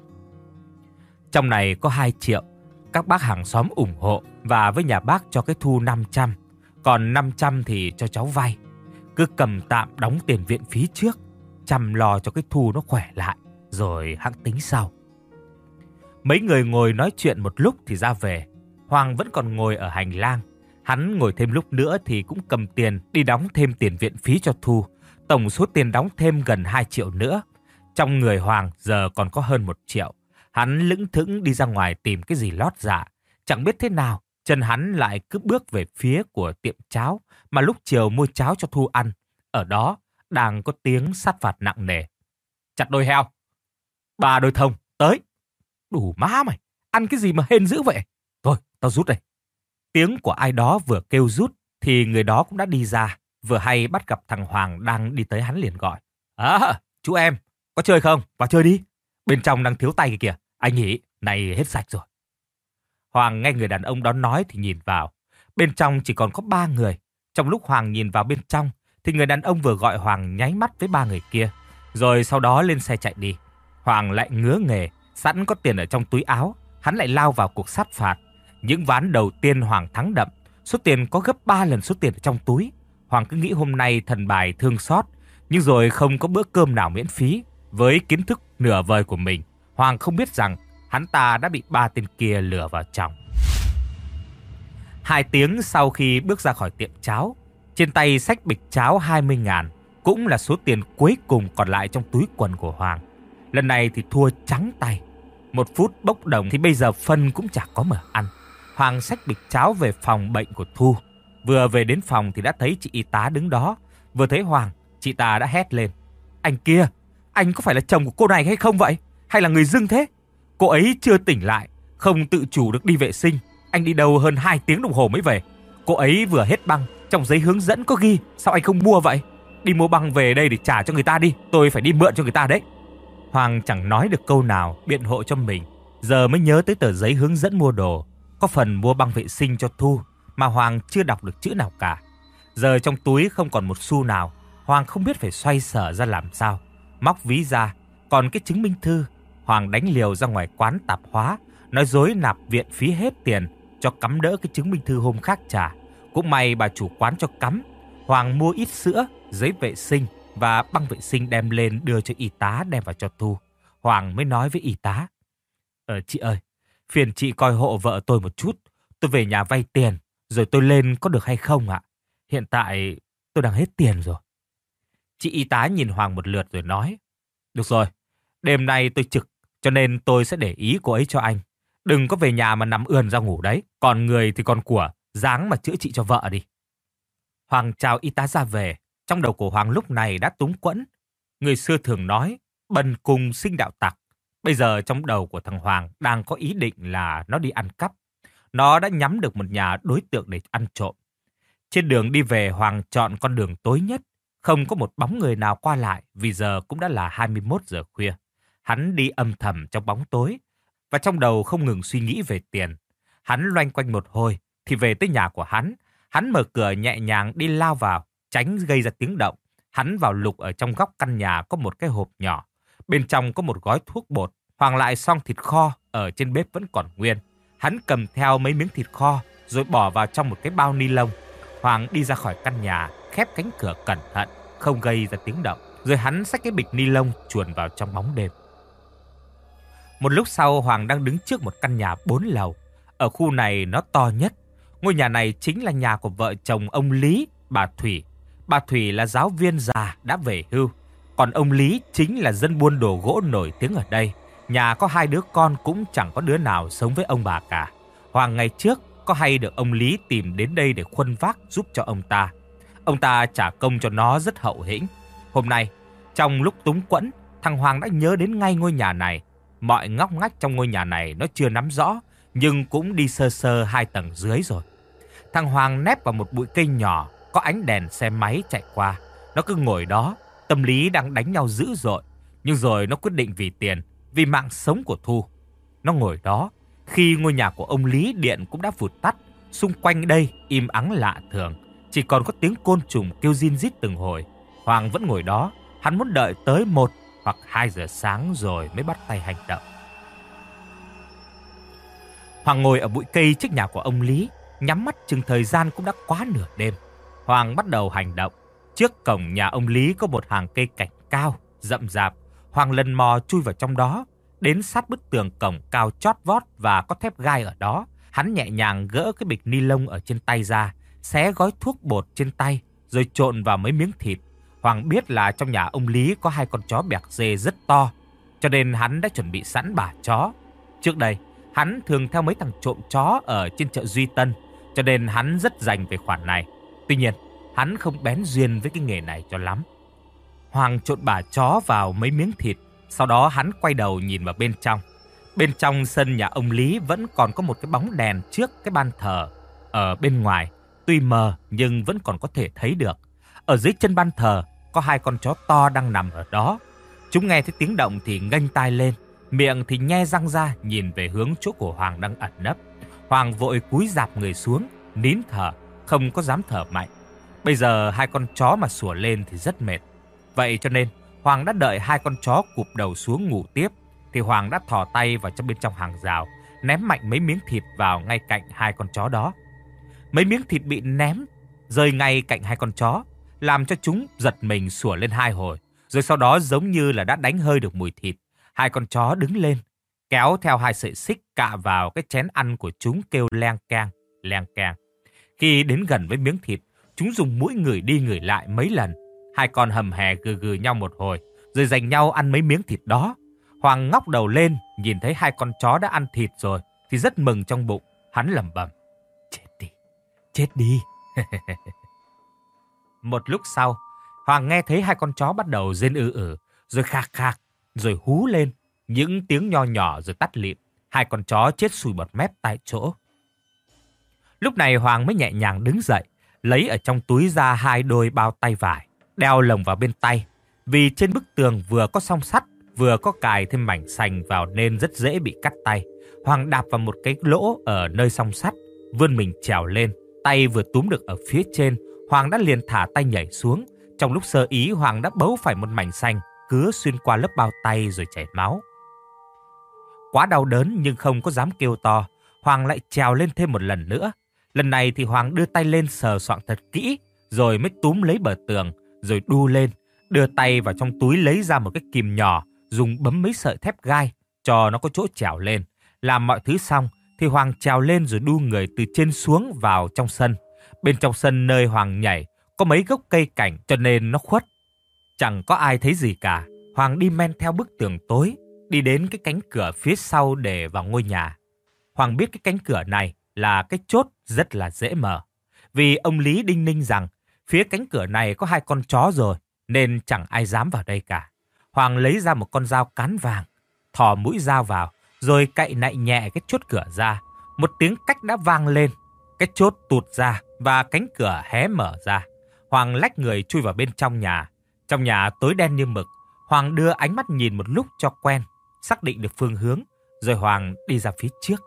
trong này có 2 triệu, các bác hàng xóm ủng hộ và với nhà bác cho cái Thu 500, còn 500 thì cho cháu vay. Cứ cầm tạm đóng tiền viện phí trước, chăm lo cho cái Thu nó khỏe lại, rồi hẵng tính sau. Mấy người ngồi nói chuyện một lúc thì ra về. Hoàng vẫn còn ngồi ở hành lang. Hắn ngồi thêm lúc nữa thì cũng cầm tiền đi đóng thêm tiền viện phí cho Thu. Tổng số tiền đóng thêm gần 2 triệu nữa. Trong người Hoàng giờ còn có hơn 1 triệu. Hắn lững thững đi ra ngoài tìm cái gì lót dạ. Chẳng biết thế nào, chân hắn lại cứ bước về phía của tiệm cháo mà lúc chiều mua cháo cho Thu ăn. Ở đó đang có tiếng sát phạt nặng nề. Chặt đôi heo, 3 đôi thông, tới. Đủ má mày, ăn cái gì mà hên dữ vậy? Thôi, tao rút đây. Tiếng của ai đó vừa kêu rút thì người đó cũng đã đi ra. Vừa hay bắt gặp thằng Hoàng đang đi tới, hắn liền gọi. Chú em, có chơi không? Vào chơi đi. Bên trong đang thiếu tay kìa. Anh nghỉ, này hết sạch rồi. Hoàng nghe người đàn ông đó nói thì nhìn vào. Bên trong chỉ còn có 3 người. Trong lúc Hoàng nhìn vào bên trong thì người đàn ông vừa gọi Hoàng nháy mắt với 3 người kia. Rồi sau đó lên xe chạy đi. Hoàng lại ngứa nghề, sẵn có tiền ở trong túi áo. Hắn lại lao vào cuộc sát phạt. Những ván đầu tiên Hoàng thắng đậm. Số tiền có gấp 3 lần số tiền ở trong túi. Hoàng cứ nghĩ hôm nay thần bài thương xót. Nhưng rồi không có bữa cơm nào miễn phí. Với kiến thức nửa vời của mình, Hoàng không biết rằng hắn ta đã bị 3 tên kia lừa vào trong. 2 tiếng sau khi bước ra khỏi tiệm cháo, trên tay xách bịch cháo 20.000, cũng là số tiền cuối cùng còn lại trong túi quần của Hoàng. Lần này thì thua trắng tay. 1 phút bốc đồng thì bây giờ phân cũng chả có mà ăn. Hoàng xách bịch cháo về phòng bệnh của Thu. Vừa về đến phòng thì đã thấy chị y tá đứng đó. Vừa thấy Hoàng, chị ta đã hét lên: anh kia, anh có phải là chồng của cô này hay không vậy? Hay là người dưng thế? Cô ấy chưa tỉnh lại, không tự chủ được đi vệ sinh. Anh đi đâu hơn 2 tiếng đồng hồ mới về. Cô ấy vừa hết băng, trong giấy hướng dẫn có ghi. Sao anh không mua vậy? Đi mua băng về đây để trả cho người ta đi. Tôi phải đi mượn cho người ta đấy. Hoàng chẳng nói được câu nào biện hộ cho mình. Giờ mới nhớ tới tờ giấy hướng dẫn mua đồ. Có phần mua băng vệ sinh cho Thu mà Hoàng chưa đọc được chữ nào cả. Giờ trong túi không còn một xu nào. Hoàng không biết phải xoay sở ra làm sao. Móc ví ra, còn cái chứng minh thư. Hoàng đánh liều ra ngoài quán tạp hóa, nói dối nạp viện phí hết tiền cho cắm đỡ cái chứng minh thư hôm khác trả. Cũng may bà chủ quán cho cắm. Hoàng mua ít sữa, giấy vệ sinh và băng vệ sinh đem lên đưa cho y tá đem vào cho Thu. Hoàng mới nói với y tá: chị ơi, phiền chị coi hộ vợ tôi một chút. Tôi về nhà vay tiền, rồi tôi lên có được hay không ạ? Hiện tại tôi đang hết tiền rồi. Chị y tá nhìn Hoàng một lượt rồi nói: được rồi, đêm nay tôi trực, cho nên tôi sẽ để ý cô ấy cho anh. Đừng có về nhà mà nằm ườn ra ngủ đấy. Còn người thì còn của, ráng mà chữa trị cho vợ đi. Hoàng chào y tá ra về. Trong đầu của Hoàng lúc này đã túng quẫn. Người xưa thường nói, bần cùng sinh đạo tặc. Bây giờ trong đầu của thằng Hoàng đang có ý định là nó đi ăn cắp. Nó đã nhắm được một nhà đối tượng để ăn trộm. Trên đường đi về, Hoàng chọn con đường tối nhất. Không có một bóng người nào qua lại vì giờ cũng đã là 21 giờ khuya. Hắn đi âm thầm trong bóng tối và trong đầu không ngừng suy nghĩ về tiền. Hắn loanh quanh một hồi thì về tới nhà của hắn. Hắn mở cửa nhẹ nhàng đi lao vào. tránh gây ra tiếng động, hắn vào lục ở trong góc căn nhà có một cái hộp nhỏ. Bên trong có một gói thuốc bột. Hoàng lại xong thịt kho ở trên bếp vẫn còn nguyên. Hắn cầm theo mấy miếng thịt kho rồi bỏ vào trong một cái bao ni lông. Hoàng đi ra khỏi căn nhà, khép cánh cửa cẩn thận, không gây ra tiếng động. Rồi hắn xách cái bịch ni lông chuồn vào trong bóng đêm. Một lúc sau, Hoàng đang đứng trước một căn nhà 4 lầu. Ở khu này nó to nhất. Ngôi nhà này chính là nhà của vợ chồng ông Lý, bà Thủy. Bà Thủy là giáo viên già đã về hưu. Còn ông Lý chính là dân buôn đồ gỗ nổi tiếng ở đây. Nhà có 2 đứa con cũng chẳng có đứa nào sống với ông bà cả. Hoàng ngày trước có hay được ông Lý tìm đến đây để khuân vác giúp cho ông ta. Ông ta trả công cho nó rất hậu hĩnh. Hôm nay, trong lúc túng quẫn, thằng Hoàng đã nhớ đến ngay ngôi nhà này. Mọi ngóc ngách trong ngôi nhà này nó chưa nắm rõ, nhưng cũng đi sơ sơ 2 tầng dưới rồi. Thằng Hoàng nép vào một bụi cây nhỏ, có ánh đèn xe máy chạy qua. Nó cứ ngồi đó, tâm lý đang đánh nhau dữ dội. Nhưng rồi nó quyết định vì tiền, vì mạng sống của Thu. Nó ngồi đó, khi ngôi nhà của ông Lý điện cũng đã vụt tắt. Xung quanh đây im ắng lạ thường, chỉ còn có tiếng côn trùng kêu rin rít từng hồi. Hoàng vẫn ngồi đó, hắn muốn đợi tới 1 hoặc 2 giờ sáng rồi mới bắt tay hành động. Hoàng ngồi ở bụi cây trước nhà của ông Lý, nhắm mắt chừng thời gian cũng đã quá nửa đêm. Hoàng bắt đầu hành động. Trước cổng nhà ông Lý có một hàng cây cảnh cao, rậm rạp. Hoàng lần mò chui vào trong đó, đến sát bức tường cổng cao chót vót và có thép gai ở đó. Hắn nhẹ nhàng gỡ cái bịch ni lông ở trên tay ra, xé gói thuốc bột trên tay, rồi trộn vào mấy miếng thịt. Hoàng biết là trong nhà ông Lý có 2 con chó bẹc dê rất to, cho nên hắn đã chuẩn bị sẵn bả chó. Trước đây, hắn thường theo mấy thằng trộm chó ở trên chợ Duy Tân, cho nên hắn rất rành về khoản này. Tuy nhiên, hắn không bén duyên với cái nghề này cho lắm. Hoàng trộn bả chó vào mấy miếng thịt, sau đó hắn quay đầu nhìn vào bên trong. Bên trong sân nhà ông Lý vẫn còn có một cái bóng đèn trước cái ban thờ. Ở bên ngoài, tuy mờ nhưng vẫn còn có thể thấy được. Ở dưới chân ban thờ có 2 con chó to đang nằm ở đó. Chúng nghe thấy tiếng động thì nghênh tai lên, miệng thì nhe răng ra nhìn về hướng chỗ của Hoàng đang ẩn nấp. Hoàng vội cúi rạp người xuống, nín thở, không có dám thở mạnh. Bây giờ 2 con chó mà sủa lên thì rất mệt. Vậy cho nên Hoàng đã đợi 2 con chó cụp đầu xuống ngủ tiếp, thì Hoàng đã thò tay vào trong bên trong hàng rào, ném mạnh mấy miếng thịt vào ngay cạnh 2 con chó đó. Mấy miếng thịt bị ném rơi ngay cạnh 2 con chó, làm cho chúng giật mình sủa lên 2 hồi. Rồi sau đó giống như là đã đánh hơi được mùi thịt, 2 con chó đứng lên, kéo theo 2 sợi xích cạ vào cái chén ăn của chúng kêu leng keng, leng keng. Khi đến gần với miếng thịt, chúng dùng mũi ngửi đi ngửi lại mấy lần. 2 con hầm hè gừ gừ nhau một hồi, rồi giành nhau ăn mấy miếng thịt đó. Hoàng ngóc đầu lên, nhìn thấy 2 con chó đã ăn thịt rồi, thì rất mừng trong bụng. Hắn lẩm bẩm: chết đi, chết đi. Một lúc sau, Hoàng nghe thấy 2 con chó bắt đầu rên rồi khạc khạc, rồi hú lên. Những tiếng nho nhỏ rồi tắt lịm. 2 con chó chết sùi bọt mép tại chỗ. Lúc này Hoàng mới nhẹ nhàng đứng dậy, lấy ở trong túi ra 2 đôi bao tay vải, đeo lồng vào bên tay. Vì trên bức tường vừa có song sắt, vừa có cài thêm mảnh sành vào nên rất dễ bị cắt tay. Hoàng đạp vào một cái lỗ ở nơi song sắt, vươn mình trèo lên. Tay vừa túm được ở phía trên, Hoàng đã liền thả tay nhảy xuống. Trong lúc sơ ý, Hoàng đã bấu phải một mảnh sành, cứa xuyên qua lớp bao tay rồi chảy máu. Quá đau đớn nhưng không có dám kêu to, Hoàng lại trèo lên thêm một lần nữa. Lần này thì Hoàng đưa tay lên sờ soạng thật kỹ, rồi mới túm lấy bờ tường, rồi đu lên, đưa tay vào trong túi lấy ra một cái kìm nhỏ, dùng bấm mấy sợi thép gai cho nó có chỗ trèo lên. Làm mọi thứ xong thì Hoàng trèo lên rồi đu người từ trên xuống vào trong sân. Bên trong sân nơi Hoàng nhảy có mấy gốc cây cảnh cho nên nó khuất. Chẳng có ai thấy gì cả. Hoàng đi men theo bức tường tối, đi đến cái cánh cửa phía sau để vào ngôi nhà. Hoàng biết cái cánh cửa này là cái chốt rất là dễ mở. Vì ông Lý đinh ninh rằng phía cánh cửa này có 2 con chó rồi, nên chẳng ai dám vào đây cả. Hoàng lấy ra một con dao cán vàng, thò mũi dao vào, rồi cạy nạy nhẹ cái chốt cửa ra. Một tiếng cách đã vang lên, cái chốt tụt ra và cánh cửa hé mở ra. Hoàng lách người chui vào bên trong nhà. Trong nhà tối đen như mực. Hoàng đưa ánh mắt nhìn một lúc cho quen, xác định được phương hướng, rồi Hoàng đi ra phía trước.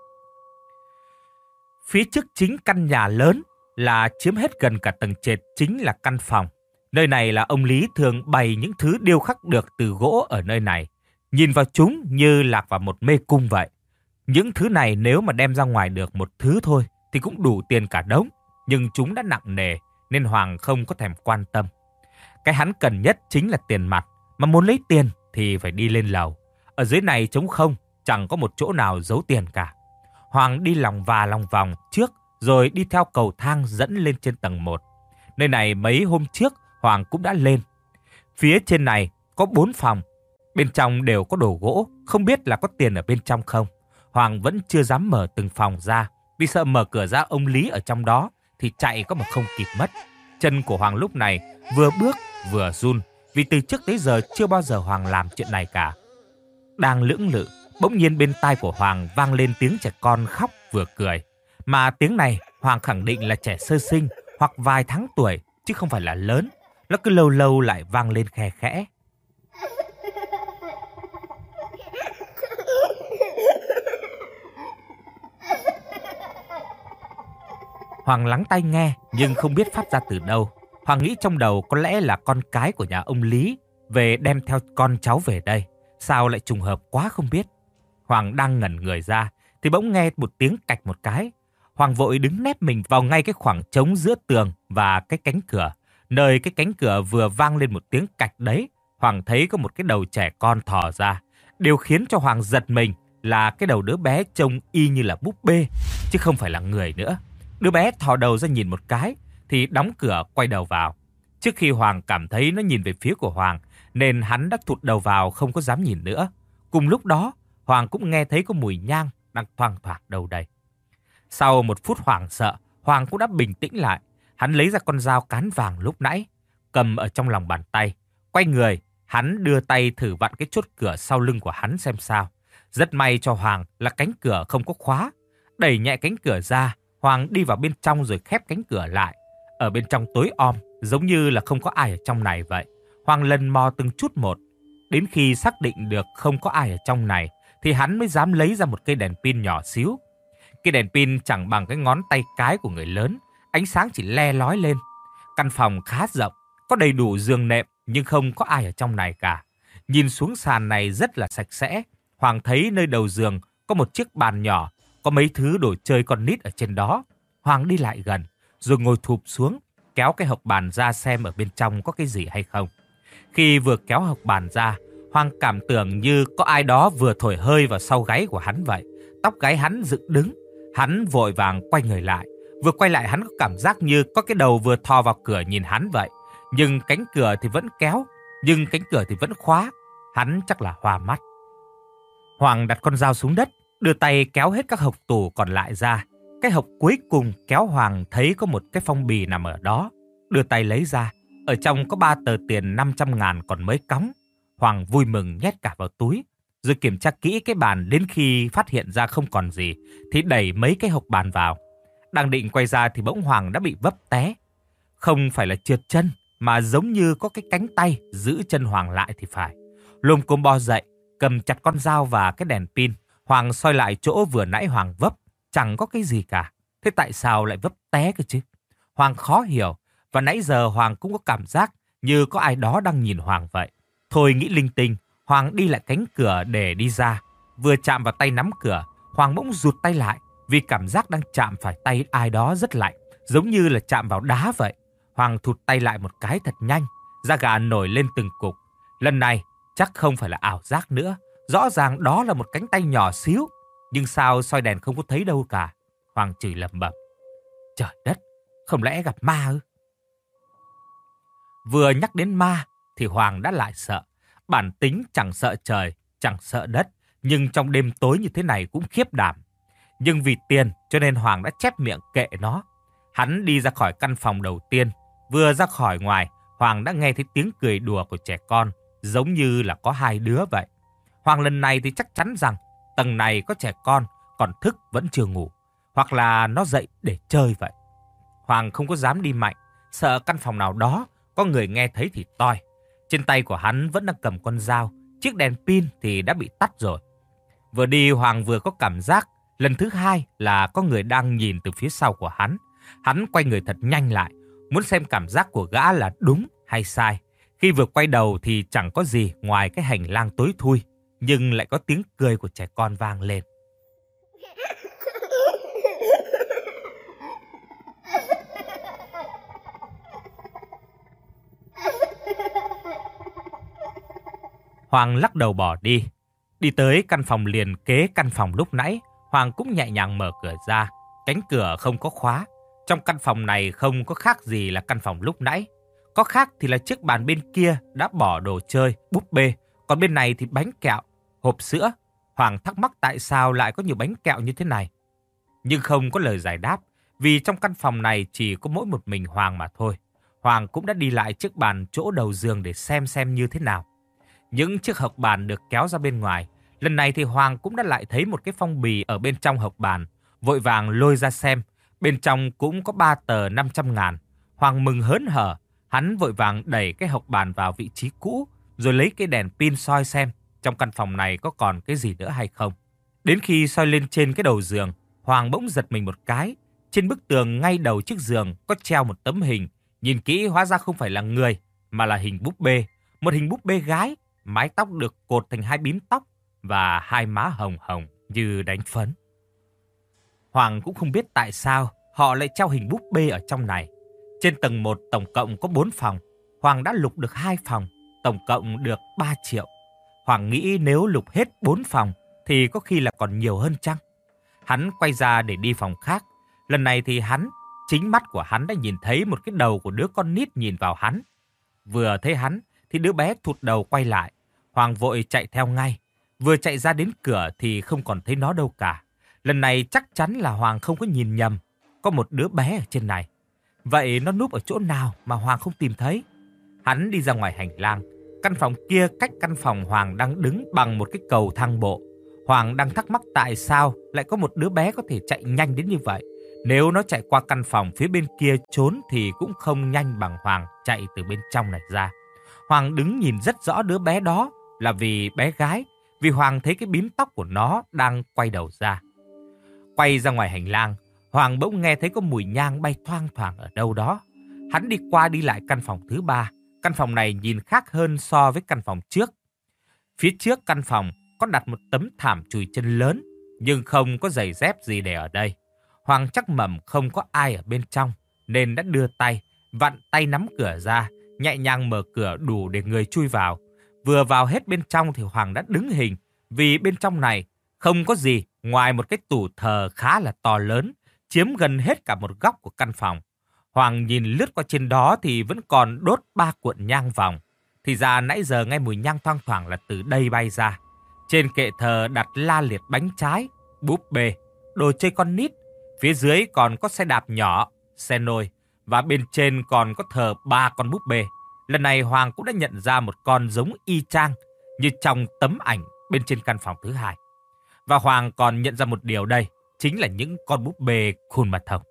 Phía trước chính căn nhà lớn là chiếm hết gần cả tầng trệt chính là căn phòng Nơi này là ông Lý thường bày những thứ điêu khắc được từ gỗ ở nơi này. Nhìn vào chúng như lạc vào một mê cung vậy. Những thứ này nếu mà đem ra ngoài được một thứ thôi thì cũng đủ tiền cả đống. Nhưng chúng đã nặng nề nên Hoàng không có thèm quan tâm. Cái hắn cần nhất chính là tiền mặt. Mà muốn lấy tiền thì phải đi lên lầu. Ở dưới này trống không, chẳng có một chỗ nào giấu tiền cả. Hoàng đi lòng vòng trước rồi đi theo cầu thang dẫn lên trên tầng 1. Nơi này mấy hôm trước Hoàng cũng đã lên. Phía trên này có 4 phòng. Bên trong đều có đồ gỗ, không biết là có tiền ở bên trong không. Hoàng vẫn chưa dám mở từng phòng ra, vì sợ mở cửa ra ông Lý ở trong đó thì chạy có mà không kịp mất. Chân của Hoàng lúc này vừa bước vừa run, vì từ trước tới giờ chưa bao giờ Hoàng làm chuyện này cả. Đang lưỡng lự, bỗng nhiên bên tai của Hoàng vang lên tiếng trẻ con khóc vừa cười. Mà tiếng này Hoàng khẳng định là trẻ sơ sinh hoặc vài tháng tuổi, chứ không phải là lớn. Nó cứ lâu lâu lại vang lên khe khẽ. Hoàng lắng tai nghe nhưng không biết phát ra từ đâu. Hoàng nghĩ trong đầu có lẽ là con cái của nhà ông Lý về đem theo con cháu về đây. Sao lại trùng hợp quá không biết. Hoàng đang ngẩn người ra thì bỗng nghe một tiếng cạch một cái. Hoàng vội đứng nép mình vào ngay cái khoảng trống giữa tường và cái cánh cửa. Nơi cái cánh cửa vừa vang lên một tiếng cạch đấy, Hoàng thấy có một cái đầu trẻ con thò ra. Điều khiến cho Hoàng giật mình là cái đầu đứa bé trông y như là búp bê, chứ không phải là người nữa. Đứa bé thò đầu ra nhìn một cái thì đóng cửa quay đầu vào. Trước khi Hoàng cảm thấy nó nhìn về phía của Hoàng nên hắn đã thụt đầu vào không có dám nhìn nữa. Cùng lúc đó Hoàng cũng nghe thấy có mùi nhang đang thoang thoảng đâu đây. Sau một phút hoảng sợ, Hoàng cũng đã bình tĩnh lại. Hắn lấy ra con dao cán vàng lúc nãy, cầm ở trong lòng bàn tay. Quay người, hắn đưa tay thử vặn cái chốt cửa sau lưng của hắn xem sao. Rất may cho Hoàng là cánh cửa không có khóa. Đẩy nhẹ cánh cửa ra, Hoàng đi vào bên trong rồi khép cánh cửa lại. Ở bên trong tối om, giống như là không có ai ở trong này vậy. Hoàng lần mò từng chút một. Đến khi xác định được không có ai ở trong này, thì hắn mới dám lấy ra một cây đèn pin nhỏ xíu. Cái đèn pin chẳng bằng cái ngón tay cái của người lớn, ánh sáng chỉ le lói lên. Căn phòng khá rộng, có đầy đủ giường nệm nhưng không có ai ở trong này cả. Nhìn xuống sàn này rất là sạch sẽ. Hoàng thấy nơi đầu giường có một chiếc bàn nhỏ, có mấy thứ đồ chơi con nít ở trên đó. Hoàng đi lại gần, rồi ngồi thụp xuống, kéo cái hộc bàn ra xem ở bên trong có cái gì hay không. Khi vừa kéo hộc bàn ra, Hoàng cảm tưởng như có ai đó vừa thổi hơi vào sau gáy của hắn vậy. Tóc gáy hắn dựng đứng. Hắn vội vàng quay người lại. Vừa quay lại hắn có cảm giác như có cái đầu vừa thò vào cửa nhìn hắn vậy. Nhưng cánh cửa thì vẫn kéo, nhưng cánh cửa thì vẫn khóa. Hắn chắc là hoa mắt. Hoàng đặt con dao xuống đất, đưa tay kéo hết các hộc tủ còn lại ra. Cái hộc cuối cùng kéo Hoàng thấy có một cái phong bì nằm ở đó. Đưa tay lấy ra. Ở trong có 3 tờ tiền 500.000 còn mới cóng. Hoàng vui mừng nhét cả vào túi. Rồi kiểm tra kỹ cái bàn, đến khi phát hiện ra không còn gì thì đẩy mấy cái hộc bàn vào. Đang định quay ra thì bỗng Hoàng đã bị vấp té. Không phải là trượt chân, mà giống như có cái cánh tay giữ chân Hoàng lại thì phải. Lồm cồm bò dậy, cầm chặt con dao và cái đèn pin. Hoàng soi lại chỗ vừa nãy Hoàng vấp, chẳng có cái gì cả. Thế tại sao lại vấp té cơ chứ? Hoàng khó hiểu, và nãy giờ Hoàng cũng có cảm giác như có ai đó đang nhìn Hoàng vậy. Thôi nghĩ linh tinh, Hoàng đi lại cánh cửa để đi ra. Vừa chạm vào tay nắm cửa, Hoàng bỗng rụt tay lại vì cảm giác đang chạm phải tay ai đó rất lạnh, giống như là chạm vào đá vậy. Hoàng thụt tay lại một cái thật nhanh, da gà nổi lên từng cục. Lần này chắc không phải là ảo giác nữa, rõ ràng đó là một cánh tay nhỏ xíu. Nhưng sao soi đèn không có thấy đâu cả. Hoàng chửi lẩm bẩm. Trời đất, không lẽ gặp ma ư? Vừa nhắc đến ma thì Hoàng đã lại sợ. Bản tính chẳng sợ trời, chẳng sợ đất, nhưng trong đêm tối như thế này cũng khiếp đảm. Nhưng vì tiền cho nên Hoàng đã chép miệng kệ nó. Hắn đi ra khỏi căn phòng đầu tiên. Vừa ra khỏi ngoài, Hoàng đã nghe thấy tiếng cười đùa của trẻ con, giống như là có 2 đứa vậy. Hoàng lần này thì chắc chắn rằng tầng này có trẻ con, còn thức vẫn chưa ngủ. Hoặc là nó dậy để chơi vậy. Hoàng không có dám đi mạnh, sợ căn phòng nào đó có người nghe thấy thì toi. Trên tay của hắn vẫn đang cầm con dao, chiếc đèn pin thì đã bị tắt rồi. Vừa đi Hoàng vừa có cảm giác lần thứ 2 là có người đang nhìn từ phía sau của hắn. Hắn quay người thật nhanh lại, muốn xem cảm giác của gã là đúng hay sai. Khi vừa quay đầu thì chẳng có gì ngoài cái hành lang tối thui, nhưng lại có tiếng cười của trẻ con vang lên. Hoàng lắc đầu bỏ đi. Đi tới căn phòng liền kế căn phòng lúc nãy, Hoàng cũng nhẹ nhàng mở cửa ra. Cánh cửa không có khóa. Trong căn phòng này không có khác gì là căn phòng lúc nãy. Có khác thì là chiếc bàn bên kia đã bỏ đồ chơi, búp bê. Còn bên này thì bánh kẹo, hộp sữa. Hoàng thắc mắc tại sao lại có nhiều bánh kẹo như thế này. Nhưng không có lời giải đáp, vì trong căn phòng này chỉ có mỗi một mình Hoàng mà thôi. Hoàng cũng đã đi lại chiếc bàn chỗ đầu giường để xem như thế nào. Những chiếc hộc bàn được kéo ra bên ngoài. Lần này thì Hoàng cũng đã lại thấy một cái phong bì ở bên trong hộc bàn. Vội vàng lôi ra xem. Bên trong cũng có 3 tờ 500.000. Hoàng mừng hớn hở. Hắn vội vàng đẩy cái hộc bàn vào vị trí cũ, rồi lấy cái đèn pin soi xem trong căn phòng này có còn cái gì nữa hay không. Đến khi soi lên trên cái đầu giường, Hoàng bỗng giật mình một cái. Trên bức tường ngay đầu chiếc giường có treo một tấm hình. Nhìn kỹ hóa ra không phải là người, mà là hình búp bê. Một hình búp bê gái, mái tóc được cột thành 2 bím tóc và 2 má hồng hồng như đánh phấn. Hoàng cũng không biết tại sao họ lại treo hình búp bê ở trong này. Trên tầng 1 tổng cộng có 4 phòng. Hoàng đã lục được 2 phòng, tổng cộng được 3 triệu. Hoàng nghĩ nếu lục hết 4 phòng thì có khi là còn nhiều hơn chăng. Hắn quay ra để đi phòng khác. Lần này thì chính mắt của hắn đã nhìn thấy một cái đầu của đứa con nít nhìn vào hắn. Vừa thấy hắn thì đứa bé thụt đầu quay lại. Hoàng vội chạy theo ngay. Vừa chạy ra đến cửa thì không còn thấy nó đâu cả. Lần này chắc chắn là Hoàng không có nhìn nhầm. Có một đứa bé ở trên này. Vậy nó núp ở chỗ nào mà Hoàng không tìm thấy? Hắn đi ra ngoài hành lang. Căn phòng kia cách căn phòng Hoàng đang đứng bằng một cái cầu thang bộ. Hoàng đang thắc mắc tại sao lại có một đứa bé có thể chạy nhanh đến như vậy. Nếu nó chạy qua căn phòng phía bên kia trốn thì cũng không nhanh bằng Hoàng chạy từ bên trong này ra. Hoàng đứng nhìn rất rõ đứa bé đó là vì bé gái, vì Hoàng thấy cái bím tóc của nó đang quay đầu ra. Quay ra ngoài hành lang, Hoàng bỗng nghe thấy có mùi nhang bay thoang thoảng ở đâu đó. Hắn đi qua đi lại căn phòng thứ 3. Căn phòng này nhìn khác hơn so với căn phòng trước. Phía trước căn phòng có đặt một tấm thảm chùi chân lớn, nhưng không có giày dép gì để ở đây. Hoàng chắc mẩm không có ai ở bên trong, nên đã đưa tay, vặn tay nắm cửa ra, nhẹ nhàng mở cửa đủ để người chui vào. Vừa vào hết bên trong thì Hoàng đã đứng hình, vì bên trong này không có gì ngoài một cái tủ thờ khá là to lớn, chiếm gần hết cả một góc của căn phòng. Hoàng nhìn lướt qua trên đó thì vẫn còn đốt 3 cuộn nhang vòng. Thì ra nãy giờ nghe mùi nhang thoang thoảng là từ đây bay ra. Trên kệ thờ đặt la liệt bánh trái, búp bê, đồ chơi con nít. Phía dưới còn có xe đạp nhỏ, xe nôi. Và bên trên còn có thờ 3 con búp bê. Lần này Hoàng cũng đã nhận ra một con giống y chang như trong tấm ảnh bên trên căn phòng thứ 2. Và Hoàng còn nhận ra một điều đây, chính là những con búp bê khuôn mặt thông.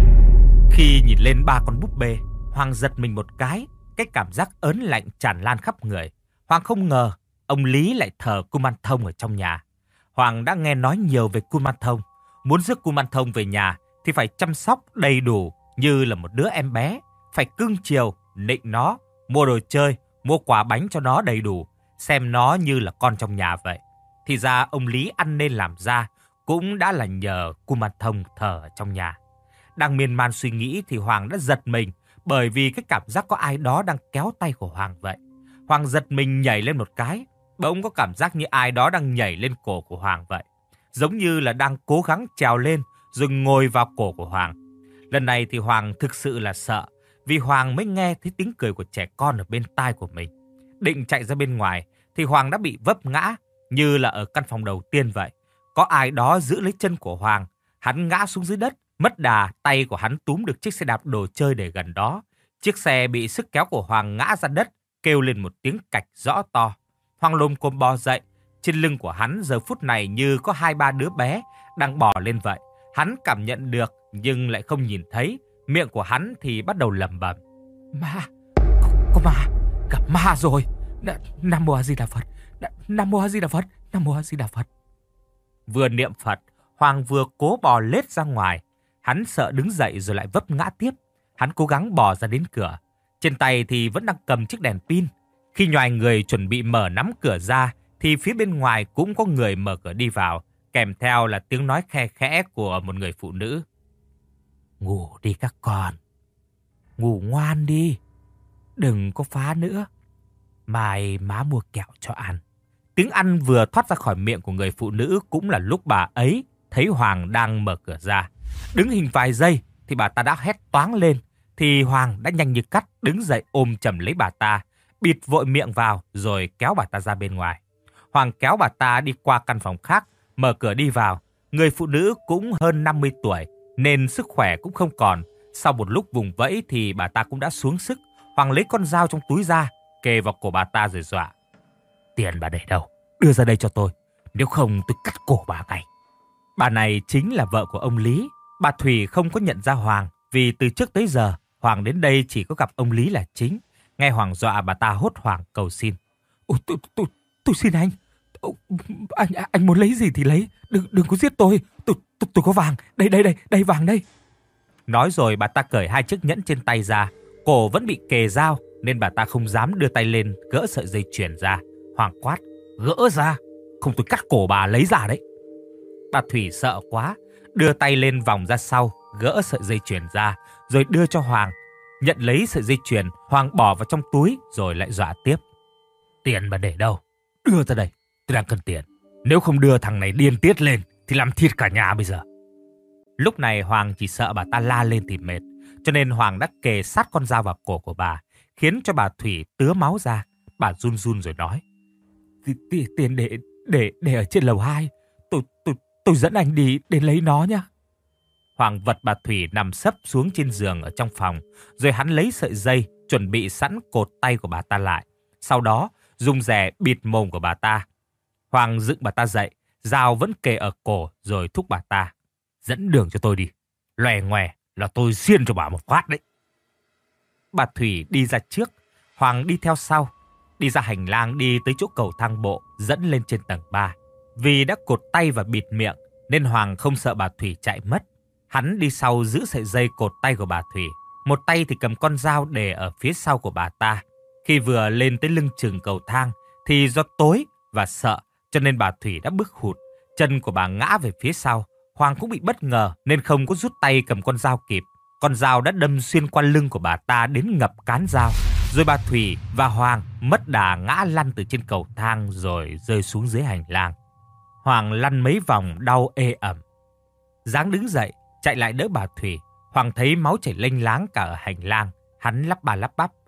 Khi nhìn lên 3 con búp bê, Hoàng giật mình một cái cảm giác ớn lạnh tràn lan khắp người. Hoàng không ngờ ông Lý lại thờ Kumanthong ở trong nhà. Hoàng đã nghe nói nhiều về Kumanthong. Muốn rước Kumanthong về nhà thì phải chăm sóc đầy đủ như là một đứa em bé. Phải cưng chiều, nịnh nó, mua đồ chơi, mua quà bánh cho nó đầy đủ, xem nó như là con trong nhà vậy. Thì ra ông Lý ăn nên làm ra cũng đã là nhờ Kumanthong thờ ở trong nhà. Đang miên man suy nghĩ thì Hoàng đã giật mình, bởi vì cái cảm giác có ai đó đang kéo tay của Hoàng vậy. Hoàng giật mình nhảy lên một cái, bỗng có cảm giác như ai đó đang nhảy lên cổ của Hoàng vậy. Giống như là đang cố gắng trèo lên rồi ngồi vào cổ của Hoàng. Lần này thì Hoàng thực sự là sợ, vì Hoàng mới nghe thấy tiếng cười của trẻ con ở bên tai của mình. Định chạy ra bên ngoài thì Hoàng đã bị vấp ngã như là ở căn phòng đầu tiên vậy. Có ai đó giữ lấy chân của Hoàng, hắn ngã xuống dưới đất. Mất đà, tay của hắn túm được chiếc xe đạp đồ chơi để gần đó. Chiếc xe bị sức kéo của Hoàng ngã ra đất, kêu lên một tiếng cạch rõ to. Hoàng lồm cồm bò dậy, trên lưng của hắn giờ phút này như có 2-3 đứa bé đang bò lên vậy. Hắn cảm nhận được nhưng lại không nhìn thấy, miệng của hắn thì bắt đầu lẩm bẩm. Ma, có ma, gặp ma rồi. Nam Mô A Di Đà Phật, Nam Mô A Di Đà Phật, Nam Mô A Di Đà Phật. Vừa niệm Phật, Hoàng vừa cố bò lết ra ngoài. Hắn sợ đứng dậy rồi lại vấp ngã tiếp. Hắn cố gắng bò ra đến cửa. Trên tay thì vẫn đang cầm chiếc đèn pin. Khi nhoài người chuẩn bị mở nắm cửa ra, thì phía bên ngoài cũng có người mở cửa đi vào, kèm theo là tiếng nói khe khẽ của một người phụ nữ. Ngủ đi các con, ngủ ngoan đi, đừng có phá nữa, mai má mua kẹo cho ăn. Tiếng ăn vừa thoát ra khỏi miệng của người phụ nữ cũng là lúc bà ấy thấy Hoàng đang mở cửa ra. Đứng hình vài giây thì bà ta đã hét toáng lên, thì Hoàng đã nhanh như cắt đứng dậy ôm chầm lấy bà ta, bịt vội miệng vào rồi kéo bà ta ra bên ngoài. Hoàng kéo bà ta đi qua căn phòng khác, mở cửa đi vào. Người phụ nữ cũng hơn 50 tuổi nên sức khỏe cũng không còn. Sau một lúc vùng vẫy thì bà ta cũng đã xuống sức. Hoàng lấy con dao trong túi ra, kề vào cổ bà ta rồi dọa. Tiền bà để đâu? Đưa ra đây cho tôi. Nếu không tôi cắt cổ bà ngay. Bà này chính là vợ của ông Lý. Bà Thủy không có nhận ra Hoàng vì từ trước tới giờ Hoàng đến đây chỉ có gặp ông Lý là chính. Nghe Hoàng dọa bà ta hốt hoảng cầu xin. Tôi xin anh. Anh muốn lấy gì thì lấy. Đừng có giết tôi. Tôi có vàng. Đây vàng đây. Nói rồi bà ta cởi hai chiếc nhẫn trên tay ra. Cổ vẫn bị kề dao nên bà ta không dám đưa tay lên gỡ sợi dây chuyền ra. Hoàng quát. Gỡ ra. Không tôi cắt cổ bà lấy ra đấy. Bà Thủy sợ quá, đưa tay lên vòng ra sau, gỡ sợi dây chuyền ra, rồi đưa cho Hoàng. Nhận lấy sợi dây chuyền, Hoàng bỏ vào trong túi rồi lại dọa tiếp. Tiền bà để đâu? Đưa ra đây, tôi đang cần tiền. Nếu không đưa thằng này điên tiết lên thì làm thịt cả nhà bây giờ. Lúc này Hoàng chỉ sợ bà ta la lên thì mệt, cho nên Hoàng đã kề sát con dao vào cổ của bà, khiến cho bà Thủy tứa máu ra. Bà run run rồi nói. Tiền để ở trên lầu 2. Tôi dẫn anh đi đến lấy nó nhá. Hoàng vật bà Thủy nằm sấp xuống trên giường ở trong phòng, rồi hắn lấy sợi dây chuẩn bị sẵn cột tay của bà ta lại. Sau đó dùng rẻ bịt mồm của bà ta. Hoàng dựng bà ta dậy, dao vẫn kề ở cổ rồi thúc bà ta. Dẫn đường cho tôi đi. Lòe ngoè là tôi xiên cho bà một phát đấy. Bà Thủy đi ra trước, Hoàng đi theo sau. Đi ra hành lang đi tới chỗ cầu thang bộ dẫn lên trên tầng 3. Vì đã cột tay và bịt miệng nên Hoàng không sợ bà Thủy chạy mất. Hắn đi sau giữ sợi dây cột tay của bà Thủy. Một tay thì cầm con dao để ở phía sau của bà ta. Khi vừa lên tới lưng chừng cầu thang thì do tối và sợ cho nên bà Thủy đã bước hụt. Chân của bà ngã về phía sau. Hoàng cũng bị bất ngờ nên không có rút tay cầm con dao kịp. Con dao đã đâm xuyên qua lưng của bà ta đến ngập cán dao. Rồi bà Thủy và Hoàng mất đà ngã lăn từ trên cầu thang rồi rơi xuống dưới hành lang. Hoàng lăn mấy vòng đau ê ẩm. Dáng đứng dậy, chạy lại đỡ bà Thủy. Hoàng thấy máu chảy lênh láng cả ở hành lang. Hắn lắp ba lắp bắp.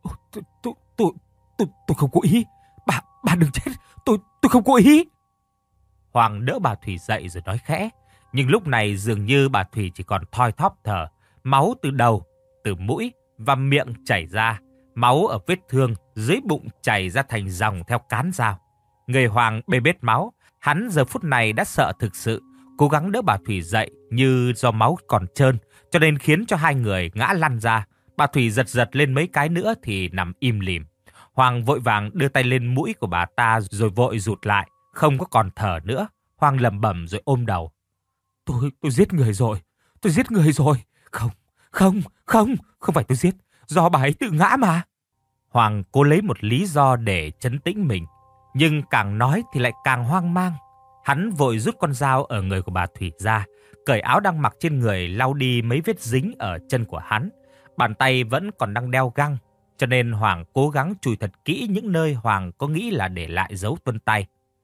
Tôi không có ý. Bà đừng chết. Tôi không có ý. Hoàng đỡ bà Thủy dậy rồi nói khẽ. Nhưng lúc này dường như bà Thủy chỉ còn thoi thóp thở. Máu từ đầu, từ mũi và miệng chảy ra. Máu ở vết thương dưới bụng chảy ra thành dòng theo cán dao. Người Hoàng bê bết máu. Hắn giờ phút này đã sợ thực sự, cố gắng đỡ bà Thủy dậy như do máu còn trơn, cho nên khiến cho hai người ngã lăn ra. Bà Thủy giật giật lên mấy cái nữa thì nằm im lìm. Hoàng vội vàng đưa tay lên mũi của bà ta rồi vội rụt lại, không có còn thở nữa. Hoàng lẩm bẩm rồi ôm đầu. Tôi giết người rồi, tôi giết người rồi. Không phải tôi giết, do bà ấy tự ngã mà. Hoàng cố lấy một lý do để trấn tĩnh mình. Nhưng càng nói thì lại càng hoang mang. Hắn vội rút con dao ở người của bà Thủy ra, cởi áo đang mặc trên người lau đi mấy vết dính ở chân của hắn. Bàn tay vẫn còn đang đeo găng, cho nên Hoàng cố gắng chùi thật kỹ những nơi Hoàng có nghĩ là để lại dấu vân tay.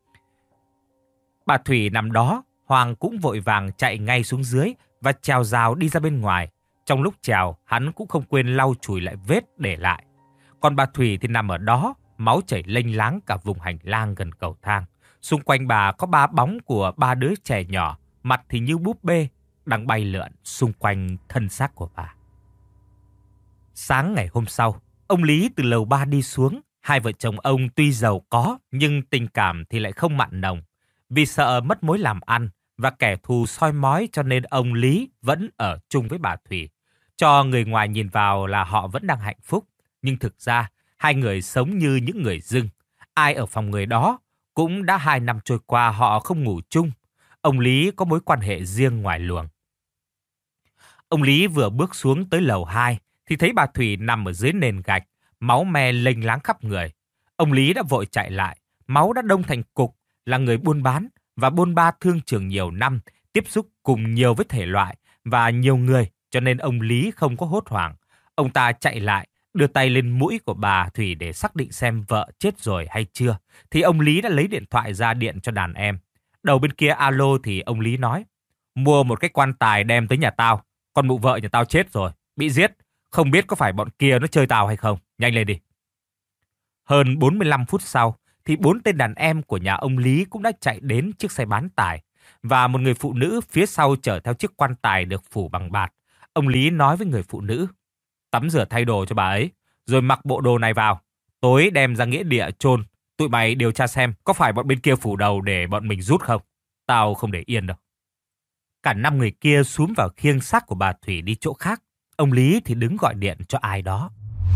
Bà Thủy nằm đó, Hoàng cũng vội vàng chạy ngay xuống dưới và trèo rào đi ra bên ngoài. Trong lúc trèo, hắn cũng không quên lau chùi lại vết để lại. Còn bà Thủy thì nằm ở đó, máu chảy lênh láng cả vùng hành lang gần cầu thang. Xung quanh bà có 3 bóng của 3 đứa trẻ nhỏ, mặt thì như búp bê, đang bay lượn xung quanh thân xác của bà. Sáng ngày hôm sau, ông Lý từ lầu 3 đi xuống. Hai vợ chồng ông tuy giàu có, nhưng tình cảm thì lại không mặn nồng. Vì sợ mất mối làm ăn và kẻ thù soi mói cho nên ông Lý vẫn ở chung với bà Thủy. Cho người ngoài nhìn vào là họ vẫn đang hạnh phúc. Nhưng thực ra, hai người sống như những người dưng. Ai ở phòng người đó, cũng đã 2 năm trôi qua họ không ngủ chung. Ông Lý có mối quan hệ riêng ngoài luồng. Ông Lý vừa bước xuống tới lầu 2, thì thấy bà Thủy nằm ở dưới nền gạch, máu me lênh láng khắp người. Ông Lý đã vội chạy lại, máu đã đông thành cục, là người buôn bán và bôn ba thương trường nhiều năm, tiếp xúc cùng nhiều với thể loại và nhiều người, cho nên ông Lý không có hốt hoảng. Ông ta chạy lại, đưa tay lên mũi của bà Thủy để xác định xem vợ chết rồi hay chưa, thì ông Lý đã lấy điện thoại ra điện cho đàn em. Đầu bên kia alo thì ông Lý nói: mua một cái quan tài đem tới nhà tao, con mụ vợ nhà tao chết rồi, bị giết, không biết có phải bọn kia nó chơi tao hay không, nhanh lên đi. Hơn 45 phút sau thì 4 tên đàn em của nhà ông Lý cũng đã chạy đến chiếc xe bán tải, và một người phụ nữ phía sau chở theo chiếc quan tài được phủ bằng bạt. Ông Lý nói với người phụ nữ: tắm rửa thay đồ cho bà ấy, rồi mặc bộ đồ này vào, tối đem ra nghĩa địa chôn. Tụi mày điều tra xem có phải bọn bên kia phủ đầu để bọn mình rút không. Tao không để yên đâu. Cả 5 người kia xúm vào khiêng xác của bà Thủy đi chỗ khác. Ông Lý thì đứng gọi điện cho ai đó.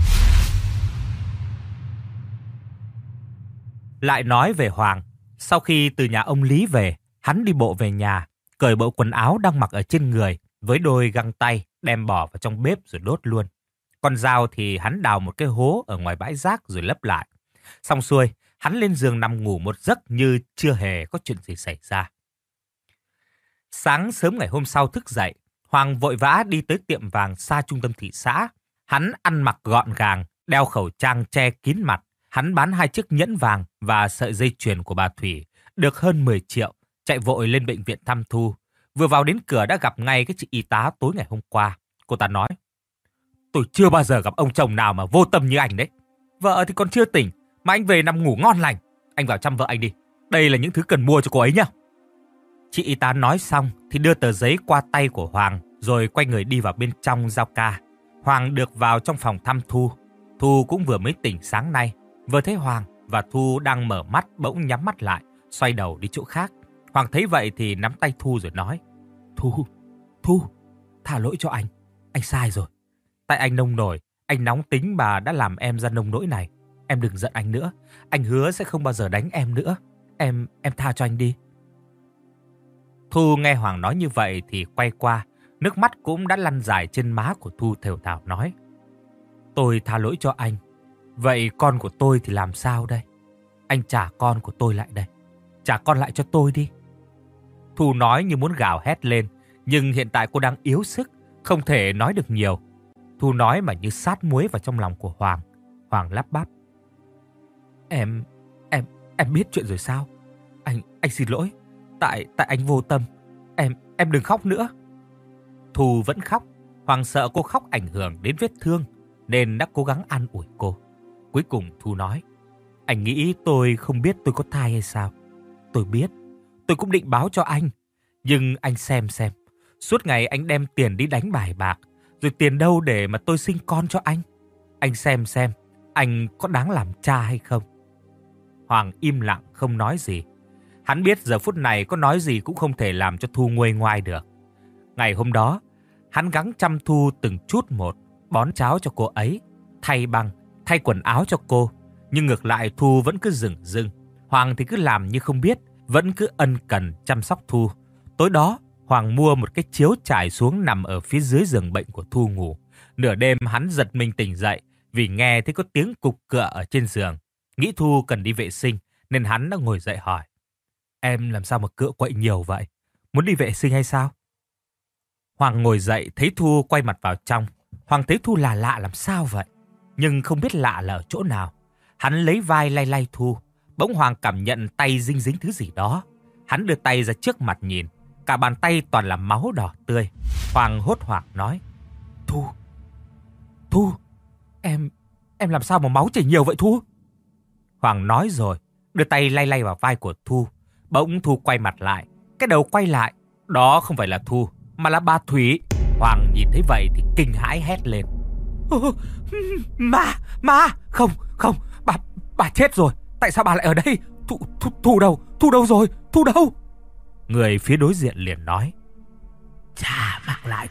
Lại nói về Hoàng. Sau khi từ nhà ông Lý về, hắn đi bộ về nhà, cởi bộ quần áo đang mặc ở trên người với đôi găng tay, đem bỏ vào trong bếp rồi đốt luôn. Con dao thì hắn đào một cái hố ở ngoài bãi rác rồi lấp lại. Xong xuôi, hắn lên giường nằm ngủ một giấc như chưa hề có chuyện gì xảy ra. Sáng sớm ngày hôm sau thức dậy, Hoàng vội vã đi tới tiệm vàng xa trung tâm thị xã. Hắn ăn mặc gọn gàng, đeo khẩu trang che kín mặt. Hắn bán 2 chiếc nhẫn vàng và sợi dây chuyền của bà Thủy, được hơn 10 triệu, chạy vội lên bệnh viện thăm Thu. Vừa vào đến cửa đã gặp ngay cái chị y tá tối ngày hôm qua. Cô ta nói: tôi chưa bao giờ gặp ông chồng nào mà vô tâm như anh đấy. Vợ thì còn chưa tỉnh, mà anh về nằm ngủ ngon lành. Anh vào chăm vợ anh đi. Đây là những thứ cần mua cho cô ấy nhá. Chị y tá nói xong thì đưa tờ giấy qua tay của Hoàng, rồi quay người đi vào bên trong giao ca. Hoàng được vào trong phòng thăm Thu. Thu cũng vừa mới tỉnh sáng nay. Vừa thấy Hoàng và Thu đang mở mắt bỗng nhắm mắt lại, xoay đầu đi chỗ khác. Hoàng thấy vậy thì nắm tay Thu rồi nói: Thu, tha lỗi cho anh sai rồi. Tại anh nông nổi, anh nóng tính mà đã làm em ra nông nỗi này. Em đừng giận anh nữa, anh hứa sẽ không bao giờ đánh em nữa. Em tha cho anh đi. Thu nghe Hoàng nói như vậy thì quay qua, nước mắt cũng đã lăn dài trên má của Thu, thều thào nói: tôi tha lỗi cho anh. Vậy con của tôi thì làm sao đây? Anh trả con của tôi lại đây. Trả con lại cho tôi đi. Thu nói như muốn gào hét lên, nhưng hiện tại cô đang yếu sức, không thể nói được nhiều. Thu nói mà như sát muối vào trong lòng của Hoàng. Hoàng lắp bắp: Em biết chuyện rồi sao? Anh xin lỗi. Tại anh vô tâm. Em đừng khóc nữa. Thu vẫn khóc. Hoàng sợ cô khóc ảnh hưởng đến vết thương, nên đã cố gắng an ủi cô. Cuối cùng Thu nói: anh nghĩ tôi không biết tôi có thai hay sao? Tôi biết. Tôi cũng định báo cho anh. Nhưng anh xem. Suốt ngày anh đem tiền đi đánh bài bạc, rồi tiền đâu để mà tôi sinh con cho anh? Anh xem anh có đáng làm cha hay không? Hoàng im lặng không nói gì. Hắn biết giờ phút này có nói gì cũng không thể làm cho Thu nguôi ngoai được. Ngày hôm đó, hắn gắng chăm Thu từng chút một, bón cháo cho cô ấy, thay băng, thay quần áo cho cô. Nhưng ngược lại Thu vẫn cứ dửng dưng. Hoàng thì cứ làm như không biết, vẫn cứ ân cần chăm sóc Thu. Tối đó, Hoàng mua một cái chiếu trải xuống nằm ở phía dưới giường bệnh của Thu ngủ. Nửa đêm hắn giật mình tỉnh dậy vì nghe thấy có tiếng cục cựa ở trên giường. Nghĩ Thu cần đi vệ sinh nên hắn đã ngồi dậy hỏi: em làm sao mà cựa quậy nhiều vậy? Muốn đi vệ sinh hay sao? Hoàng ngồi dậy thấy Thu quay mặt vào trong. Hoàng thấy Thu lạ làm sao vậy? Nhưng không biết lạ là ở chỗ nào. Hắn lấy vai lay Thu. Bỗng Hoàng cảm nhận tay dính thứ gì đó. Hắn đưa tay ra trước mặt nhìn. Cả bàn tay toàn là máu đỏ tươi. Hoàng hốt hoảng nói: Thu, em làm sao mà máu chảy nhiều vậy Thu? Hoàng nói rồi, đưa tay lay vào vai của Thu. Bỗng Thu quay mặt lại. Cái đầu quay lại, đó không phải là Thu, mà là bà Thủy. Hoàng nhìn thấy vậy thì kinh hãi hét lên: Ma, không, bà chết rồi. Tại sao bà lại ở đây? Thu đâu rồi? Thu đâu? Người phía đối diện liền nói: trả mạng lại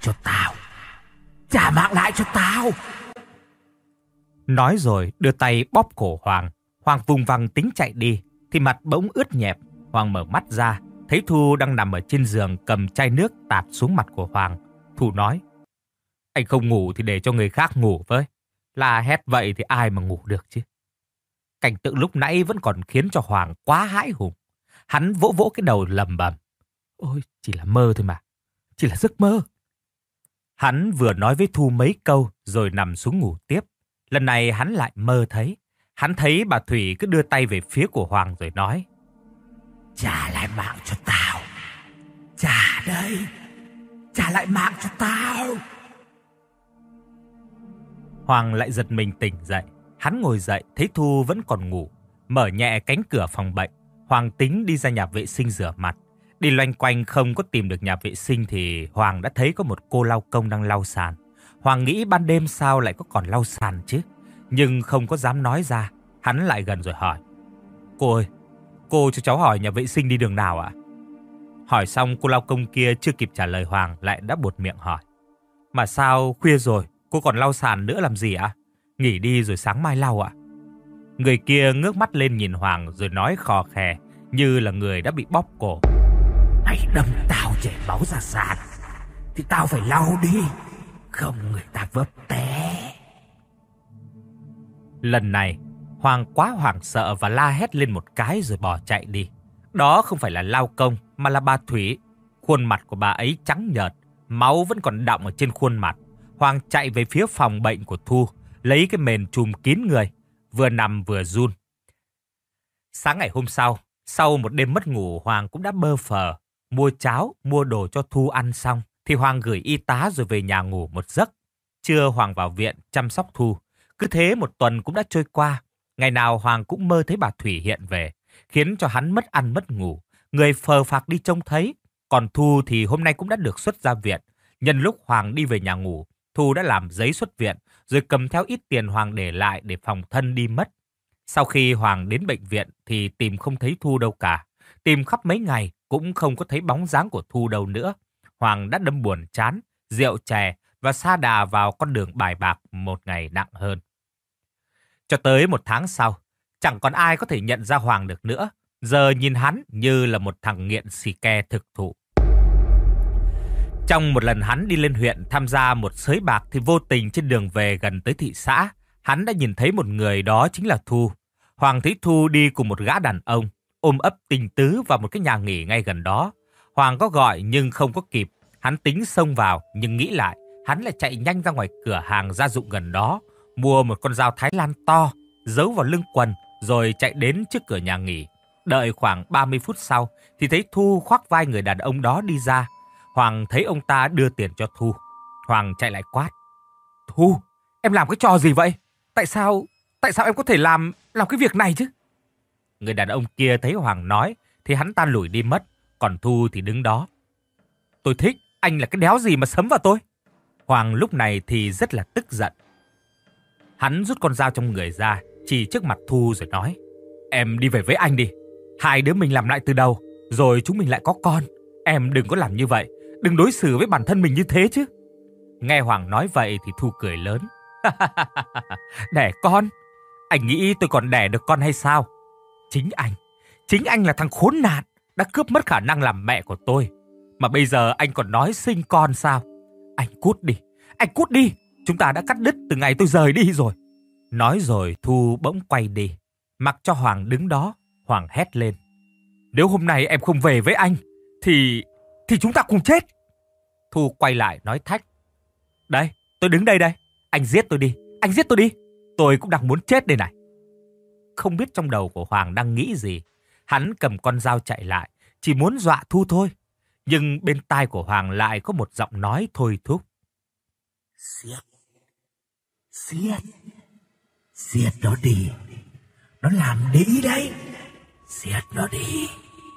cho tao. Nói rồi đưa tay bóp cổ Hoàng. Hoàng vùng vằng tính chạy đi thì mặt bỗng ướt nhẹp. Hoàng mở mắt ra, thấy Thu đang nằm ở trên giường cầm chai nước tạt xuống mặt của Hoàng. Thu nói: Anh không ngủ thì để cho người khác ngủ với. La hét vậy thì ai mà ngủ được chứ. Cảnh tượng lúc nãy vẫn còn khiến cho Hoàng quá hãi hùng. Hắn vỗ vỗ cái đầu lầm bầm. Ôi, chỉ là mơ thôi mà. Chỉ là giấc mơ. Hắn vừa nói với Thu mấy câu rồi nằm xuống ngủ tiếp. Lần này hắn lại mơ thấy. Hắn thấy bà Thủy cứ đưa tay về phía của Hoàng rồi nói. Trả lại mạng cho tao. Trả đây. Trả lại mạng cho tao. Hoàng lại giật mình tỉnh dậy. Hắn ngồi dậy thấy Thu vẫn còn ngủ. Mở nhẹ cánh cửa phòng bệnh. Hoàng tính đi ra nhà vệ sinh rửa mặt. Đi loanh quanh không có tìm được nhà vệ sinh thì Hoàng đã thấy có một cô lau công đang lau sàn. Hoàng nghĩ ban đêm sao lại có còn lau sàn chứ. Nhưng không có dám nói ra. Hắn lại gần rồi hỏi. Cô ơi, cô cho cháu hỏi nhà vệ sinh đi đường nào ạ? Hỏi xong cô lau công kia chưa kịp trả lời Hoàng lại đã buột miệng hỏi. Mà sao khuya rồi, cô còn lau sàn nữa làm gì ạ? Nghỉ đi rồi sáng mai lau ạ? Người kia ngước mắt lên nhìn Hoàng rồi nói khò khè như là người đã bị bóp cổ. Mày đâm tao chảy máu ra sàn thì tao phải lau đi, không người ta vấp té. Lần này Hoàng quá hoảng sợ và la hét lên một cái rồi bỏ chạy đi. Đó không phải là lao công mà là bà Thủy. Khuôn mặt của bà ấy trắng nhợt, máu vẫn còn đọng ở trên khuôn mặt. Hoàng chạy về phía phòng bệnh của Thu, lấy cái mền trùm kín người, vừa nằm vừa run. Sáng ngày hôm sau một đêm mất ngủ, Hoàng cũng đã bơ phờ, mua cháo, mua đồ cho Thu ăn xong, thì Hoàng gửi y tá rồi về nhà ngủ một giấc. Trưa Hoàng vào viện chăm sóc Thu. Cứ thế một tuần cũng đã trôi qua. Ngày nào Hoàng cũng mơ thấy bà Thủy hiện về, khiến cho hắn mất ăn mất ngủ. Người phờ phạc đi trông thấy. Còn Thu thì hôm nay cũng đã được xuất ra viện. Nhân lúc Hoàng đi về nhà ngủ, Thu đã làm giấy xuất viện, rồi cầm theo ít tiền Hoàng để lại để phòng thân đi mất. Sau khi Hoàng đến bệnh viện thì tìm không thấy Thu đâu cả. Tìm khắp mấy ngày cũng không có thấy bóng dáng của Thu đâu nữa. Hoàng đã đâm buồn chán, rượu chè và sa đà vào con đường bài bạc một ngày nặng hơn. Cho tới một tháng sau, chẳng còn ai có thể nhận ra Hoàng được nữa. Giờ nhìn hắn như là một thằng nghiện xì ke thực thụ. Trong một lần hắn đi lên huyện tham gia một sới bạc thì vô tình trên đường về gần tới thị xã, hắn đã nhìn thấy một người, đó chính là Thu. Hoàng thấy Thu đi cùng một gã đàn ông, ôm ấp tình tứ vào một cái nhà nghỉ ngay gần đó. Hoàng có gọi nhưng không có kịp, hắn tính xông vào nhưng nghĩ lại, hắn lại chạy nhanh ra ngoài cửa hàng gia dụng gần đó, mua một con dao Thái Lan to, giấu vào lưng quần rồi chạy đến trước cửa nhà nghỉ. Đợi khoảng 30 phút sau thì thấy Thu khoác vai người đàn ông đó đi ra. Hoàng thấy ông ta đưa tiền cho Thu. Hoàng chạy lại quát. Thu, em làm cái trò gì vậy? Tại sao em có thể làm cái việc này chứ? Người đàn ông kia thấy Hoàng nói thì hắn ta lủi đi mất. Còn Thu thì đứng đó. Tôi thích, anh là cái đéo gì mà sấm vào tôi? Hoàng lúc này thì rất là tức giận. Hắn rút con dao trong người ra, chỉ trước mặt Thu rồi nói. Em đi về với anh đi. Hai đứa mình làm lại từ đầu, rồi chúng mình lại có con. Em đừng có làm như vậy, đừng đối xử với bản thân mình như thế chứ. Nghe Hoàng nói vậy thì Thu cười lớn. Đẻ con? Anh nghĩ tôi còn đẻ được con hay sao? Chính anh là thằng khốn nạn đã cướp mất khả năng làm mẹ của tôi. Mà bây giờ anh còn nói sinh con sao? Anh cút đi, chúng ta đã cắt đứt từ ngày tôi rời đi rồi. Nói rồi Thu bỗng quay đi, mặc cho Hoàng đứng đó. Hoàng hét lên. Nếu hôm nay em không về với anh thì chúng ta cùng chết. Thu quay lại nói thách. Đây, tôi đứng đây đây. Anh giết tôi đi. Tôi cũng đang muốn chết đây này. Không biết trong đầu của Hoàng đang nghĩ gì. Hắn cầm con dao chạy lại, chỉ muốn dọa Thu thôi. Nhưng bên tai của Hoàng lại có một giọng nói thôi thúc. Giết nó đi. Nó làm đi đấy. Giết nó đi.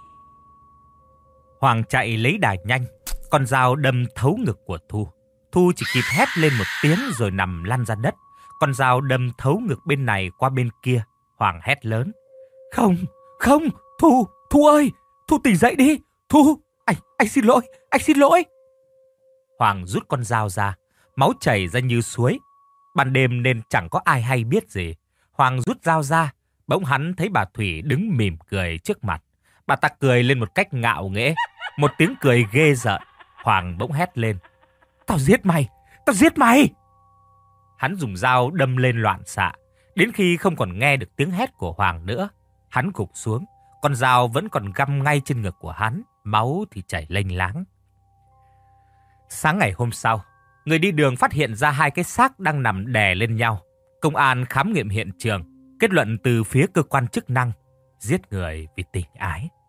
Hoàng chạy lấy đà nhanh, con dao đâm thấu ngực của Thu. Thu chỉ kịp hét lên một tiếng rồi nằm lăn ra đất. Con dao đâm thấu ngực bên này qua bên kia. Hoàng hét lớn. Không, Thu ơi, Thu tỉnh dậy đi. Thu, anh xin lỗi. Hoàng rút con dao ra, máu chảy ra như suối. Ban đêm nên chẳng có ai hay biết gì. Hoàng rút dao ra, bỗng hắn thấy bà Thủy đứng mỉm cười trước mặt. Bà ta cười lên một cách ngạo nghễ, một tiếng cười ghê rợn. Hoàng bỗng hét lên. Tao Tao giết mày! Hắn dùng dao đâm lên loạn xạ, đến khi không còn nghe được tiếng hét của Hoàng nữa. Hắn gục xuống, con dao vẫn còn găm ngay trên ngực của hắn, máu thì chảy lênh láng. Sáng ngày hôm sau, người đi đường phát hiện ra 2 cái xác đang nằm đè lên nhau. Công an khám nghiệm hiện trường, kết luận từ phía cơ quan chức năng, giết người vì tình ái.